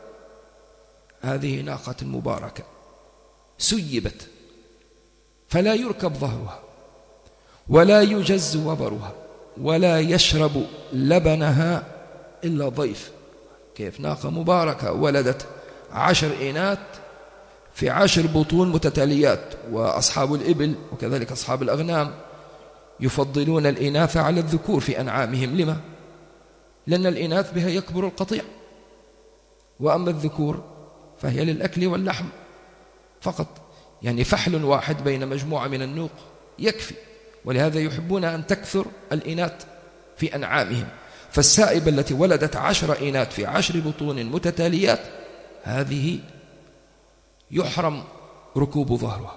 هذه ناقة مباركة سيبت فلا يركب ظهرها ولا يجز وبرها ولا يشرب لبنها إلا ضيف. كيف ناقة مباركة ولدت عشر إناث في عشر بطون متتاليات. وأصحاب الإبل وكذلك أصحاب الأغنام يفضلون الإناث على الذكور في أنعامهم. لما؟ لأن الإناث بها يكبر القطيع، وأما الذكور فهي للأكل واللحم فقط، يعني فحل واحد بين مجموعة من النوق يكفي، ولهذا يحبون أن تكثر الإناث في أنعامهم. فالسائبة التي ولدت عشر إناث في عشر بطون متتاليات هذه يحرم ركوب ظهرها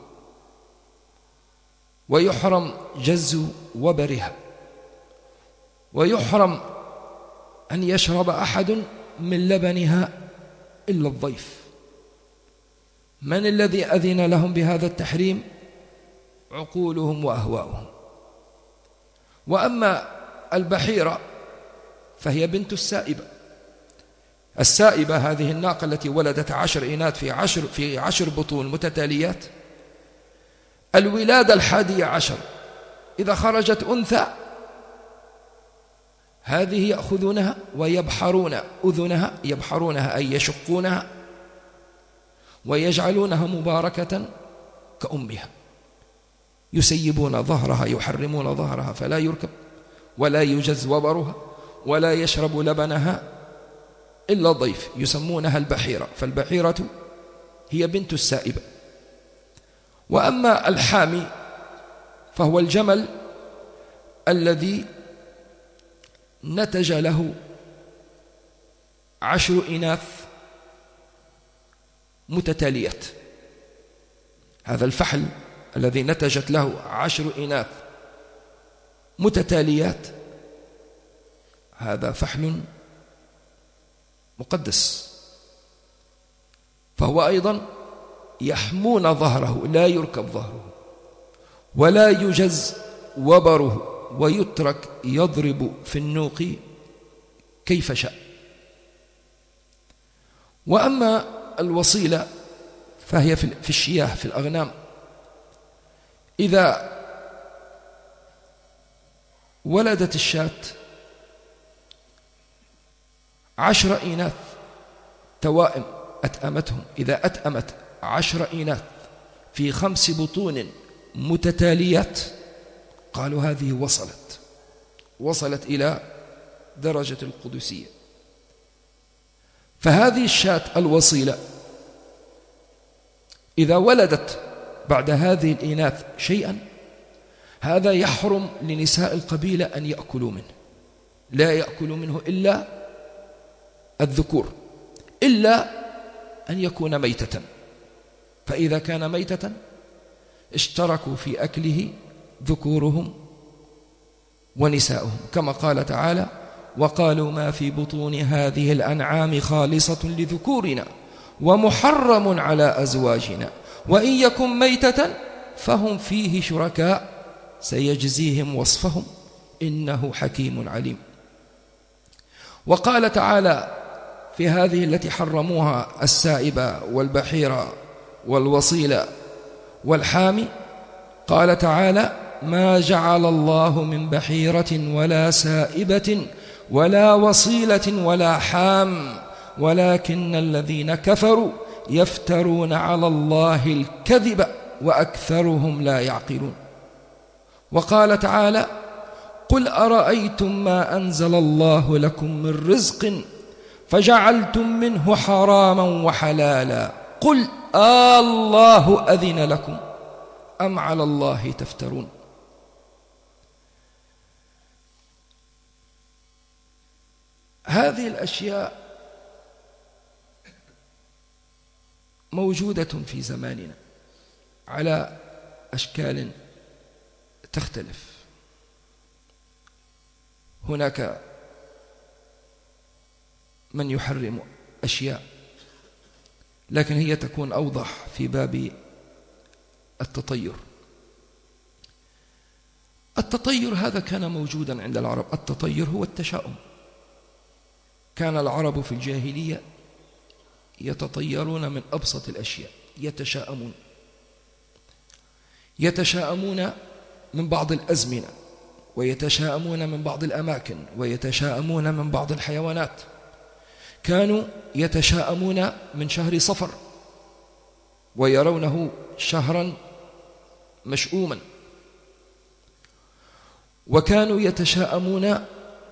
ويحرم جز وبرها ويحرم أن يشرب أحد من لبنها إلا الضيف. من الذي أذن لهم بهذا التحريم؟ عقولهم وأهواؤهم. وأما البحيرة فهي بنت السائبة. السائبة هذه الناقة التي ولدت عشر إناث في عشر, في عشر بطون متتاليات، الولادة الحادية عشر إذا خرجت أنثى هذه يأخذونها ويبحرون أذنها، يبحرونها أي يشقونها ويجعلونها مباركة كأمها، يسيبون ظهرها، يحرمون ظهرها فلا يركب ولا يجز وبرها ولا يشرب لبنها إلا ضيف، يسمونها البحيرة. فالبحيرة هي بنت السائبة. وأما الحامي فهو الجمل الذي نتج له عشر إناث متتاليات. هذا الفحل الذي نتجت له عشر إناث متتاليات هذا فحل مقدس، فهو أيضا يحمون ظهره، لا يركب ظهره ولا يجز وبره، ويترك يضرب في النوق كيف شاء. وأما الوصيلة فهي في الشياه في الأغنام، إذا ولدت الشاة عشر إناث توائم أتأمتهم، إذا أتأمت عشر إناث في خمس بطون متتاليات قالوا هذه وصلت وصلت إلى درجة القدسية. فهذه الشاة الوصيلة إذا ولدت بعد هذه الإناث شيئا هذا يحرم لنساء القبيلة أن يأكلوا منه، لا يأكل منه إلا الذكور، إلا أن يكون ميتة، فإذا كان ميتة اشتركوا في أكله ذكورهم ونساؤهم، كما قال تعالى: وقالوا ما في بطون هذه الأنعام خالصة لذكورنا ومحرم على أزواجنا وإن يكن ميتة فهم فيه شركاء سيجزيهم وصفهم إنه حكيم عليم. وقال تعالى في هذه التي حرموها السائبة والبحيرة والوصيلة والحامي، قال تعالى: ما جعل الله من بحيرة ولا سائبة ولا وصيلة ولا حام ولكن الذين كفروا يفترون على الله الكذب وأكثرهم لا يعقلون. وقال تعالى: قل أرأيتم ما أنزل الله لكم من رزق فجعلتم منه حراما وحلالا قل آه الله أذن لكم أم على الله تفترون. هذه الأشياء موجودة في زماننا على أشكال تختلف. هناك من يحرم أشياء لكن هي تكون أوضح في باب التطير. التطير هذا كان موجودا عند العرب. التطير هو التشاؤم. كان العرب في الجاهلية يتطيرون من أبسط الأشياء، يتشاءمون يتشاءمون من بعض الأزمنة، ويتشاءمون من بعض الأماكن، ويتشاءمون من بعض الحيوانات. كانوا يتشاءمون من شهر صفر ويرونه شهرا مشؤوما، وكانوا يتشاءمون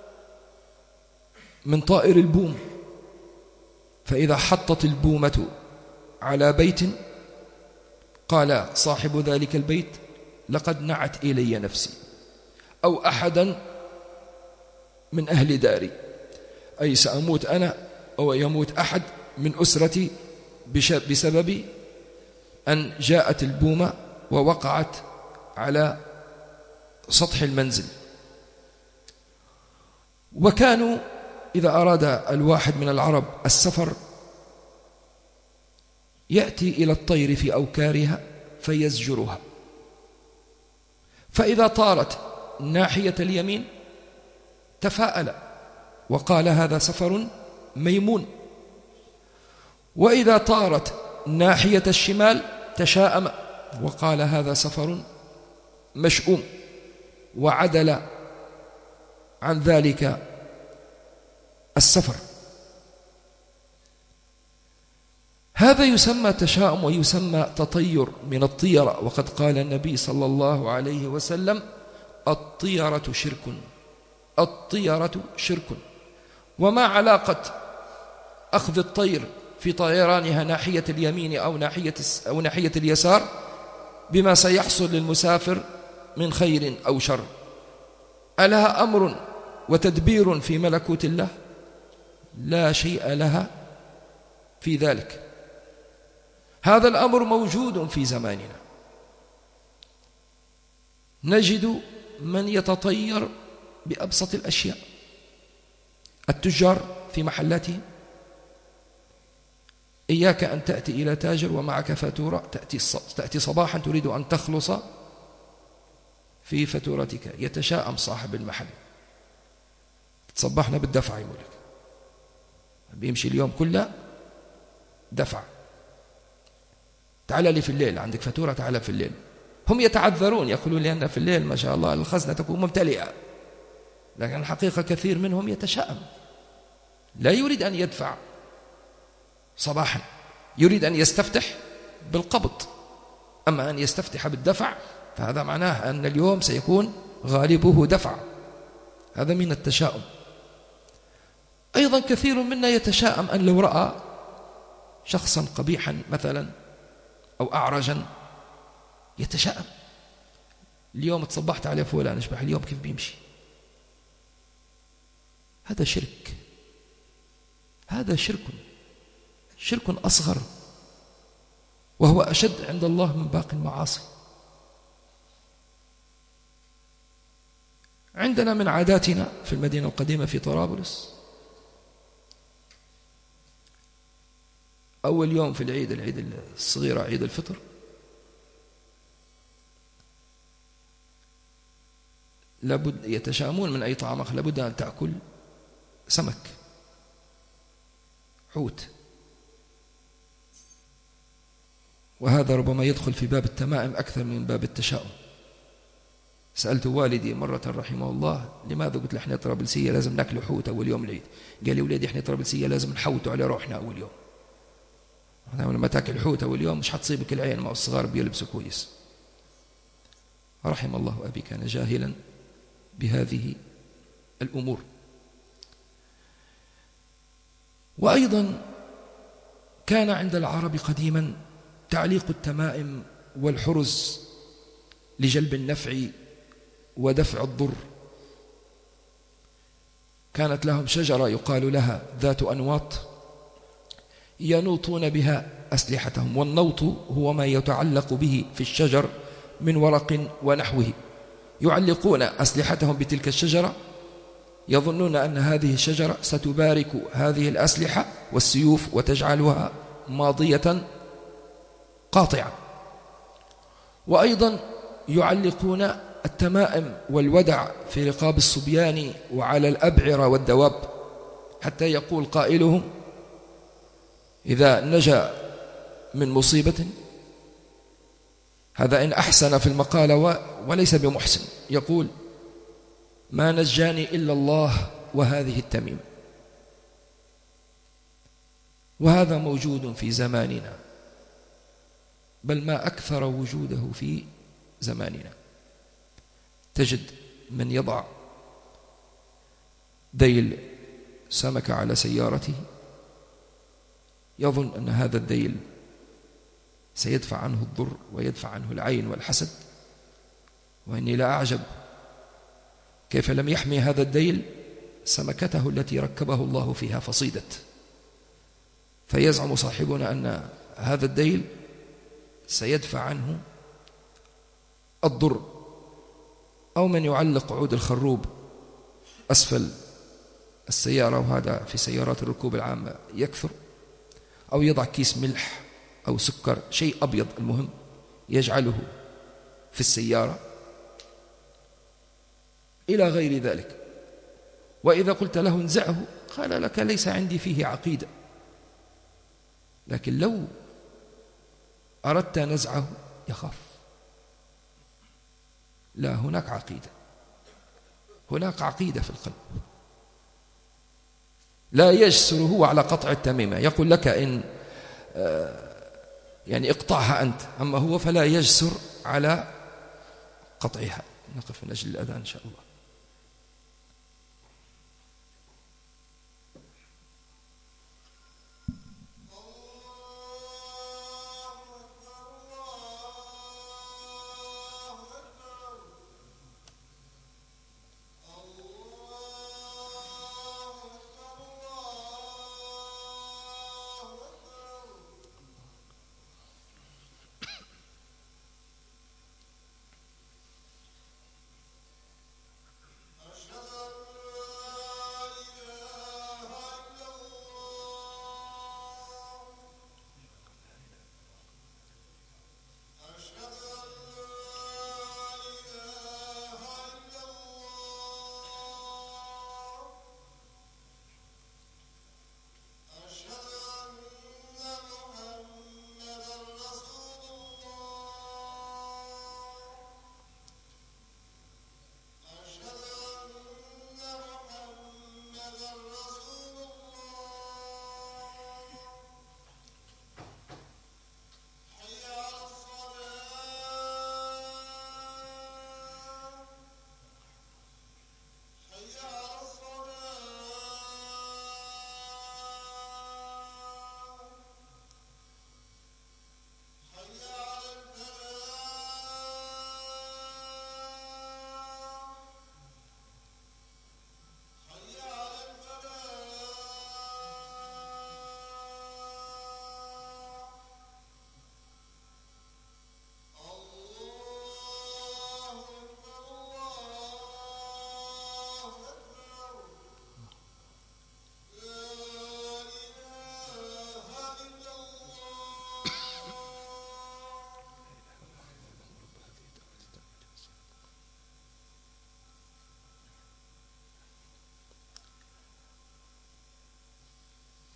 من طائر البوم، فإذا حطت البومة على بيت قال صاحب ذلك البيت لقد نعت إلي نفسي، أو أحدا من أهل داري، أي سأموت أنا أو يموت أحد من أسرتي بسبب أن جاءت البومة ووقعت على سطح المنزل. وكانوا إذا أراد الواحد من العرب السفر يأتي إلى الطير في أوكارها فيزجرها، فإذا طارت ناحية اليمين تفاءل وقال هذا سفر ميمون، وإذا طارت ناحية الشمال تشاءم وقال هذا سفر مشؤوم، وعدل عن ذلك السفر. هذا يسمى تشاؤم ويسمى تطير من الطيرة. وقد قال النبي صلى الله عليه وسلم: الطيرة شرك، الطيرة شرك. وما علاقة أخذ الطير في طيرانها ناحية اليمين أو ناحية أو ناحية اليسار بما سيحصل للمسافر من خير أو شر؟ ألها أمر وتدبير في ملكوت الله؟ لا شيء لها في ذلك. هذا الأمر موجود في زماننا. نجد من يتطير بأبسط الأشياء. التجار في محلاتهم، إياك أن تأتي إلى تاجر ومعك فاتورة، تأتي تأتي صباحا تريد أن تخلص في فاتورتك، يتشاءم صاحب المحل، تصبحنا بالدفع يقول لك، بيمشي اليوم كله دفع، تعال لي في الليل عندك فاتورة، تعال في الليل. هم يتعذرون يقولون لأن في الليل ما شاء الله الخزنة تكون ممتلئة، لكن الحقيقة كثير منهم يتشائم، لا يريد أن يدفع صباحا، يريد أن يستفتح بالقبض. أما أن يستفتح بالدفع فهذا معناه أن اليوم سيكون غالبه دفع. هذا من التشاؤم. أيضا كثير منا يتشائم أن لو رأى شخصا قبيحا مثلا أو أعرجا يتشائم، اليوم تصبحت على فلان اشبح اليوم كيف بيمشي. هذا شرك، هذا شرك، شرك أصغر، وهو أشد عند الله من باقي المعاصي. عندنا من عاداتنا في المدينة القديمة في طرابلس، أول يوم في العيد، العيد الصغيرة عيد الفطر، لابد يتشائمون من أي طعام آخر، لابد أن تأكل سمك، حوت. وهذا ربما يدخل في باب التمائم أكثر من باب التشاؤم. سألت والدي مرة رحمه الله لماذا، قلت له احنا طرابلسية لازم ناكل حوت أول يوم العيد. قال لي ولادي احنا طرابلسية لازم نحوتوا على روحنا أول يوم. لما تاكل حوت أول يوم مش حتصيبك العين، مع الصغار بيلبسوا كويس. رحم الله أبي كان جاهلا بهذه الأمور. وأيضا كان عند العرب قديما تعليق التمائم والحرز لجلب النفع ودفع الضر. كانت لهم شجرة يقال لها ذات أنواط ينوطون بها أسلحتهم، والنوط هو ما يتعلق به في الشجر من ورق ونحوه. يعلقون أسلحتهم بتلك الشجرة، يظنون أن هذه الشجرة ستبارك هذه الأسلحة والسيوف وتجعلها ماضية قاطعة. وأيضا يعلقون التمائم والودع في رقاب الصبيان وعلى الأبعرة والدواب، حتى يقول قائلهم إذا نجا من مصيبة، هذا إن أحسن في المقالة وليس بمحسن، يقول ما نجاني إلا الله وهذه التميم. وهذا موجود في زماننا، بل ما أكثر وجوده في زماننا. تجد من يضع ذيل سمكة على سيارته، يظن أن هذا الذيل سيدفع عنه الضر ويدفع عنه العين والحسد. وإني لا أعجب كيف لم يحمي هذا الذيل سمكته التي ركبه الله فيها فصيدت. فيزعم صاحبنا أن هذا الذيل سيدفع عنه الضر. أو من يعلق عود الخروب أسفل السيارة، وهذا في سيارات الركوب العامة يكثر. أو يضع كيس ملح أو سكر، شيء أبيض المهم، يجعله في السيارة إلى غير ذلك. وإذا قلت له انزعه قال لك ليس عندي فيه عقيدة. لكن لو أردت نزعه يخاف. لا، هناك عقيدة، هناك عقيدة في القلب. لا يجسر هو على قطع التميمة، يقول لك إن يعني اقطعها أنت، أما هو فلا يجسر على قطعها. نقف من أجل الأذان إن شاء الله.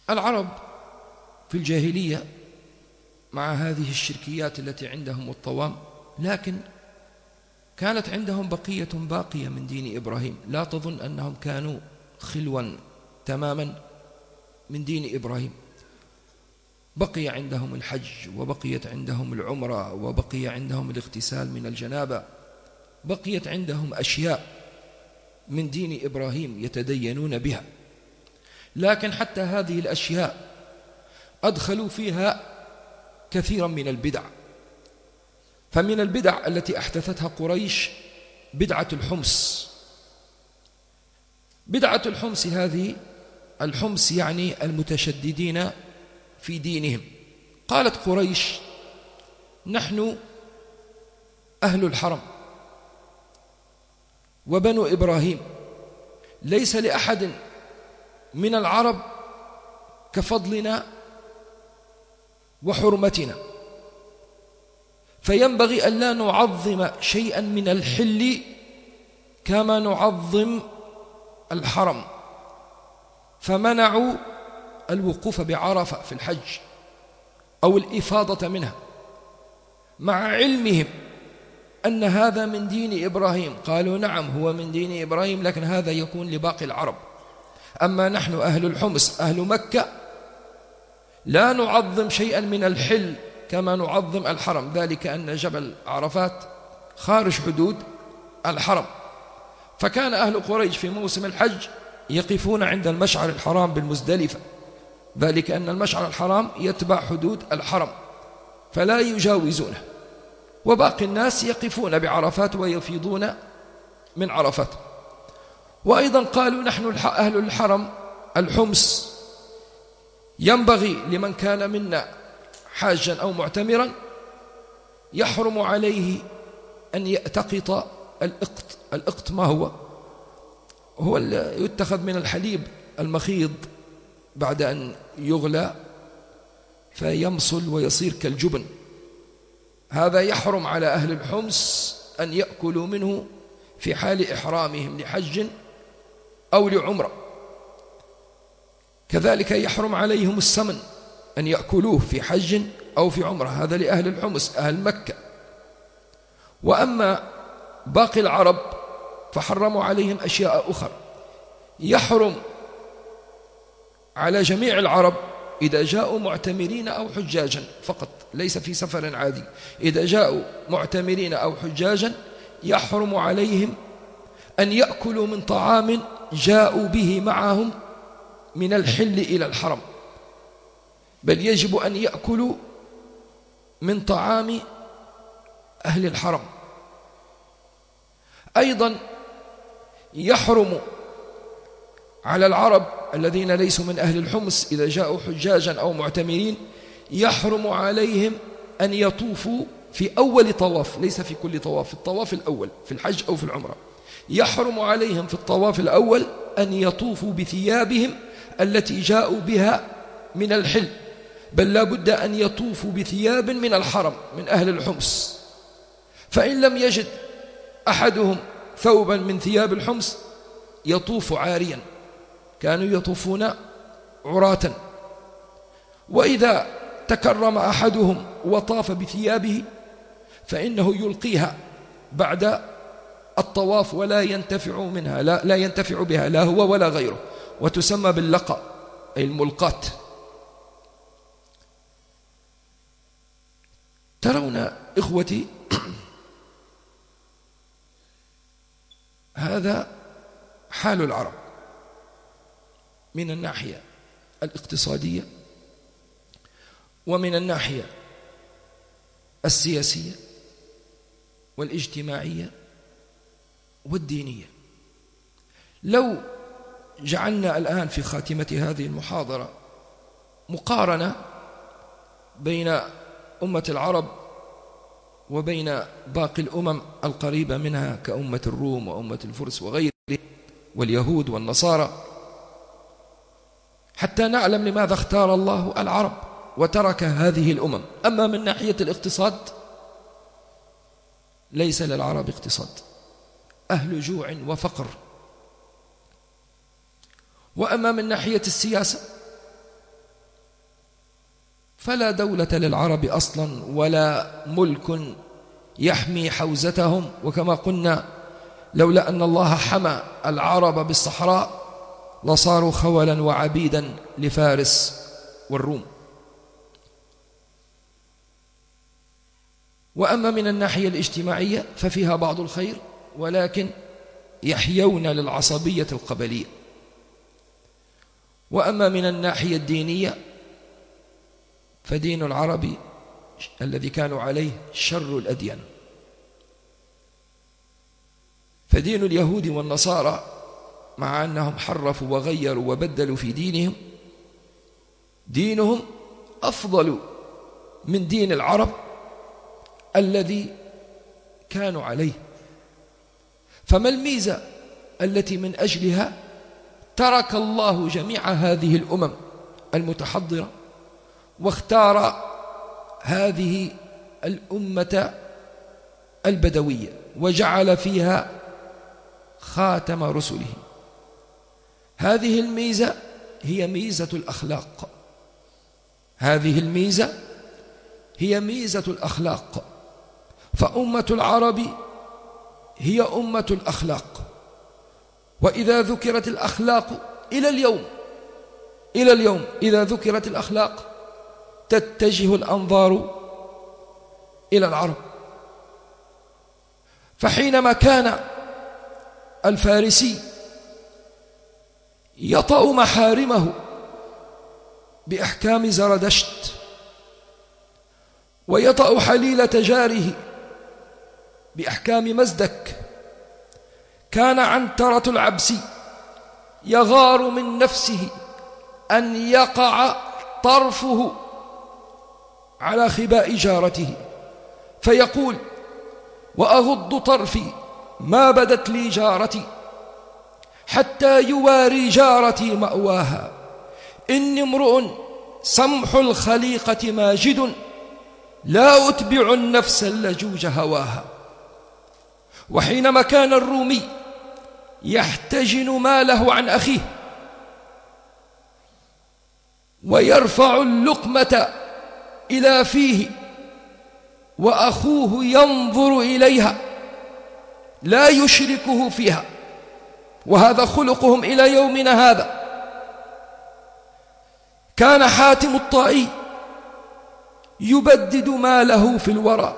العرب في الجاهلية مع هذه الشركيات التي عندهم والطوام، لكن كانت عندهم بقية باقية من دين إبراهيم. لا تظن أنهم كانوا خلوا تماما من دين إبراهيم. بقي عندهم الحج، وبقيت عندهم العمرة، وبقي عندهم الاغتسال من الجنابة، بقيت عندهم أشياء من دين إبراهيم يتدينون بها. لكن حتى هذه الأشياء أدخلوا فيها كثيرا من البدع. فمن البدع التي أحدثتها قريش بدعة الحمص. بدعة الحمص هذه، الحمص يعني المتشددين في دينهم. قالت قريش: نحن أهل الحرم وبنو إبراهيم، ليس لأحد من العرب كفضلنا وحرمتنا، فينبغي أن لا نعظم شيئا من الحل كما نعظم الحرم. فمنعوا الوقوف بعرفة في الحج أو الإفاضة منها، مع علمهم أن هذا من دين إبراهيم. قالوا: نعم، هو من دين إبراهيم، لكن هذا يكون لباقي العرب. أما نحن أهل الحمص أهل مكة لا نعظم شيئا من الحل كما نعظم الحرم، ذلك أن جبل عرفات خارج حدود الحرم. فكان أهل قريش في موسم الحج يقفون عند المشعر الحرام بالمزدلفة، ذلك أن المشعر الحرام يتبع حدود الحرم فلا يجاوزونه، وباقي الناس يقفون بعرفات ويفيضون من عرفات. وأيضا قالوا: نحن أهل الحرم الحمص، ينبغي لمن كان منا حاجا أو معتمرا يحرم عليه أن يأتقط الإقط. الإقط ما هو؟ هو يتخذ من الحليب المخيض بعد أن يغلى فيمصل ويصير كالجبن. هذا يحرم على أهل الحمص أن يأكلوا منه في حال إحرامهم لحج أو لعمرة. كذلك يحرم عليهم السمن أن يأكلوه في حج أو في عمرة، هذا لأهل الحمص أهل مكة. وأما باقي العرب فحرموا عليهم أشياء أخرى. يحرم على جميع العرب إذا جاءوا معتمرين أو حجاجا فقط، ليس في سفر عادي. إذا جاءوا معتمرين أو حجاجا يحرم عليهم أن يأكلوا من طعام جاءوا به معهم من الحل إلى الحرم، بل يجب أن يأكلوا من طعام أهل الحرم. أيضا يحرم على العرب الذين ليسوا من أهل الحمص إذا جاءوا حجاجا أو معتمرين يحرم عليهم أن يطوفوا في أول طواف، ليس في كل طواف، في الطواف الأول في الحج أو في العمرة. يحرم عليهم في الطواف الأول أن يطوفوا بثيابهم التي جاءوا بها من الحل، بل لا بد أن يطوفوا بثياب من الحرم من أهل الحمص. فإن لم يجد أحدهم ثوبا من ثياب الحمص يطوف عاريا، كانوا يطوفون عراة. وإذا تكرم أحدهم وطاف بثيابه فإنه يلقيها بعد الطواف ولا ينتفع منها، لا, لا ينتفع بها لا هو ولا غيره، وتسمى باللقى أي الملقات. ترون إخوتي هذا حال العرب من الناحية الاقتصادية ومن الناحية السياسية والاجتماعية والدينية. لو جعلنا الآن في خاتمة هذه المحاضرة مقارنة بين أمة العرب وبين باقي الأمم القريبة منها كأمة الروم وأمة الفرس وغيره واليهود والنصارى، حتى نعلم لماذا اختار الله العرب وترك هذه الأمم. أما من ناحية الاقتصاد ليس للعرب اقتصاد، أهل جوع وفقر. وأما من ناحية السياسة فلا دولة للعرب أصلا ولا ملك يحمي حوزتهم. وكما قلنا لولا أن الله حمى العرب بالصحراء لصاروا خولا وعبيدا لفارس والروم. وأما من الناحية الاجتماعية ففيها بعض الخير، ولكن يحيون للعصبية القبلية. وأما من الناحية الدينية فدين العرب الذي كانوا عليه شر الأديان. فدين اليهود والنصارى مع أنهم حرفوا وغيروا وبدلوا في دينهم، دينهم أفضل من دين العرب الذي كانوا عليه. فما الميزة التي من أجلها ترك الله جميع هذه الأمم المتحضرة واختار هذه الأمة البدوية وجعل فيها خاتم رسله؟ هذه الميزة هي ميزة الأخلاق. هذه الميزة هي ميزة الأخلاق. فأمة العرب هي أمة الأخلاق. وإذا ذكرت الأخلاق إلى اليوم إلى اليوم إذا ذكرت الأخلاق تتجه الأنظار إلى العرب. فحينما كان الفارسي يطأ محارمه بأحكام زردشت ويطأ حليلة جاره بأحكام مزدك، كان عنترة العبسي يغار من نفسه أن يقع طرفه على خباء جارته فيقول: وأغض طرفي ما بدت لي جارتي حتى يواري جارتي مأواها، إني امرؤ سمح الخليقة ماجد لا أتبع النفس اللجوج هواها. وحينما كان الرومي يحتجن ماله عن أخيه ويرفع اللقمة إلى فيه وأخوه ينظر إليها لا يشركه فيها، وهذا خلقهم إلى يومنا هذا، كان حاتم الطائي يبدد ماله في الورى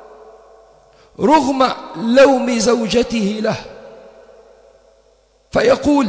رغم لوم زوجته له، فيقول: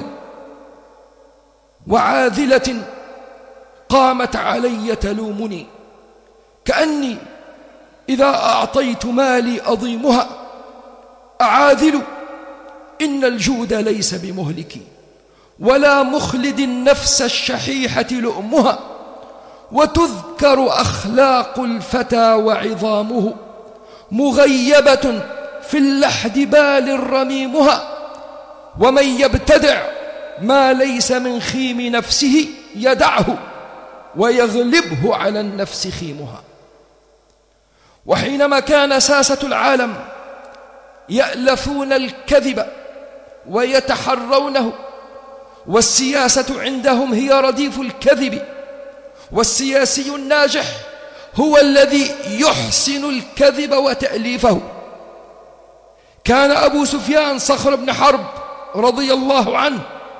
وعاذلة قامت علي تلومني كأني إذا أعطيت مالي أضيمها، أعاذل إن الجود ليس بمهلك ولا مخلد النفس الشحيحة لؤمها، وتذكر أخلاق الفتى وعظامه مغيبة في اللحد بال رميمها، ومن يبتدع ما ليس من خيم نفسه يدعه ويغلبه على النفس خيمها. وحينما كان ساسة العالم يألفون الكذب ويتحرونه، والسياسة عندهم هي رديف الكذب، والسياسي الناجح هو الذي يحسن الكذب وتأليفه، كان أبو سفيان صخر بن حرب رضي الله عنه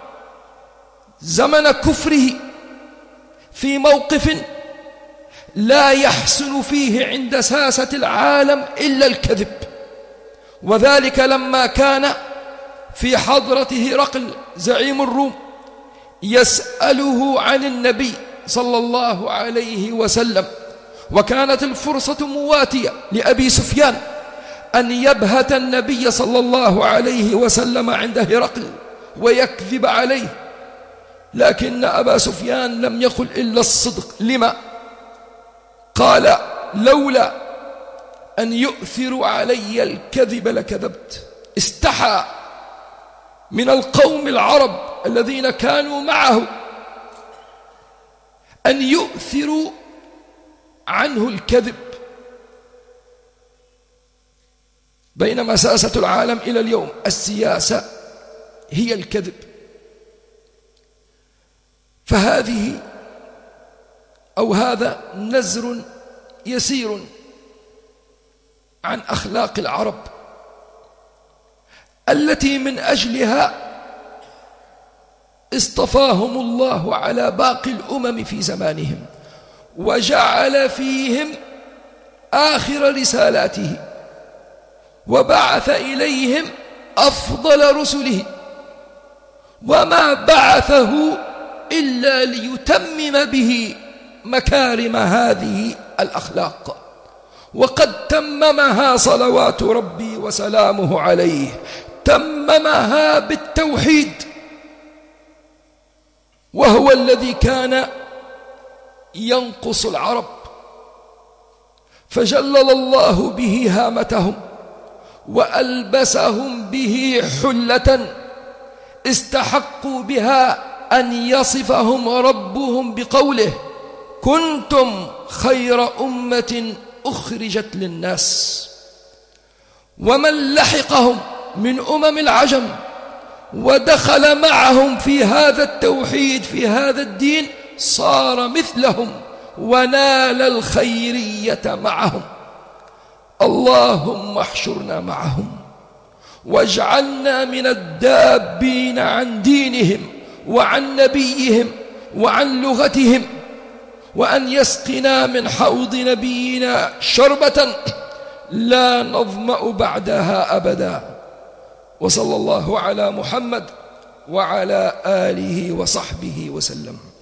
زمن كفره في موقف لا يحسن فيه عند ساسة العالم إلا الكذب، وذلك لما كان في حضرة هرقل زعيم الروم يسأله عن النبي صلى الله عليه وسلم، وكانت الفرصة مواتية لأبي سفيان أن يبهت النبي صلى الله عليه وسلم عند هرقل ويكذب عليه، لكن أبا سفيان لم يقل إلا الصدق. لما؟ قال: لولا أن يؤثر علي الكذب لكذبت. استحى من القوم العرب الذين كانوا معه أن يؤثروا عنه الكذب، بينما ساسة العالم إلى اليوم السياسة هي الكذب. فهذه أو هذا نزر يسير عن أخلاق العرب التي من أجلها اصطفاهم الله على باقي الأمم في زمانهم، وجعل فيهم آخر رسالاته، وبعث إليهم أفضل رسله، وما بعثه إلا ليتمم به مكارم هذه الأخلاق، وقد تممها صلوات ربي وسلامه عليه، تممها بالتوحيد، وهو الذي كان ينقص العرب، فجلل الله به هامتهم وألبسهم به حلة استحقوا بها أن يصفهم ربهم بقوله: كنتم خير أمة أخرجت للناس. ومن لحقهم من أمم العجم ودخل معهم في هذا التوحيد في هذا الدين صار مثلهم ونال الخيرية معهم. اللهم احشرنا معهم واجعلنا من الدابين عن دينهم وعن نبيهم وعن لغتهم، وأن يسقنا من حوض نبينا شربة لا نظمأ بعدها أبدا. وصلى الله على محمد وعلى آله وصحبه وسلم.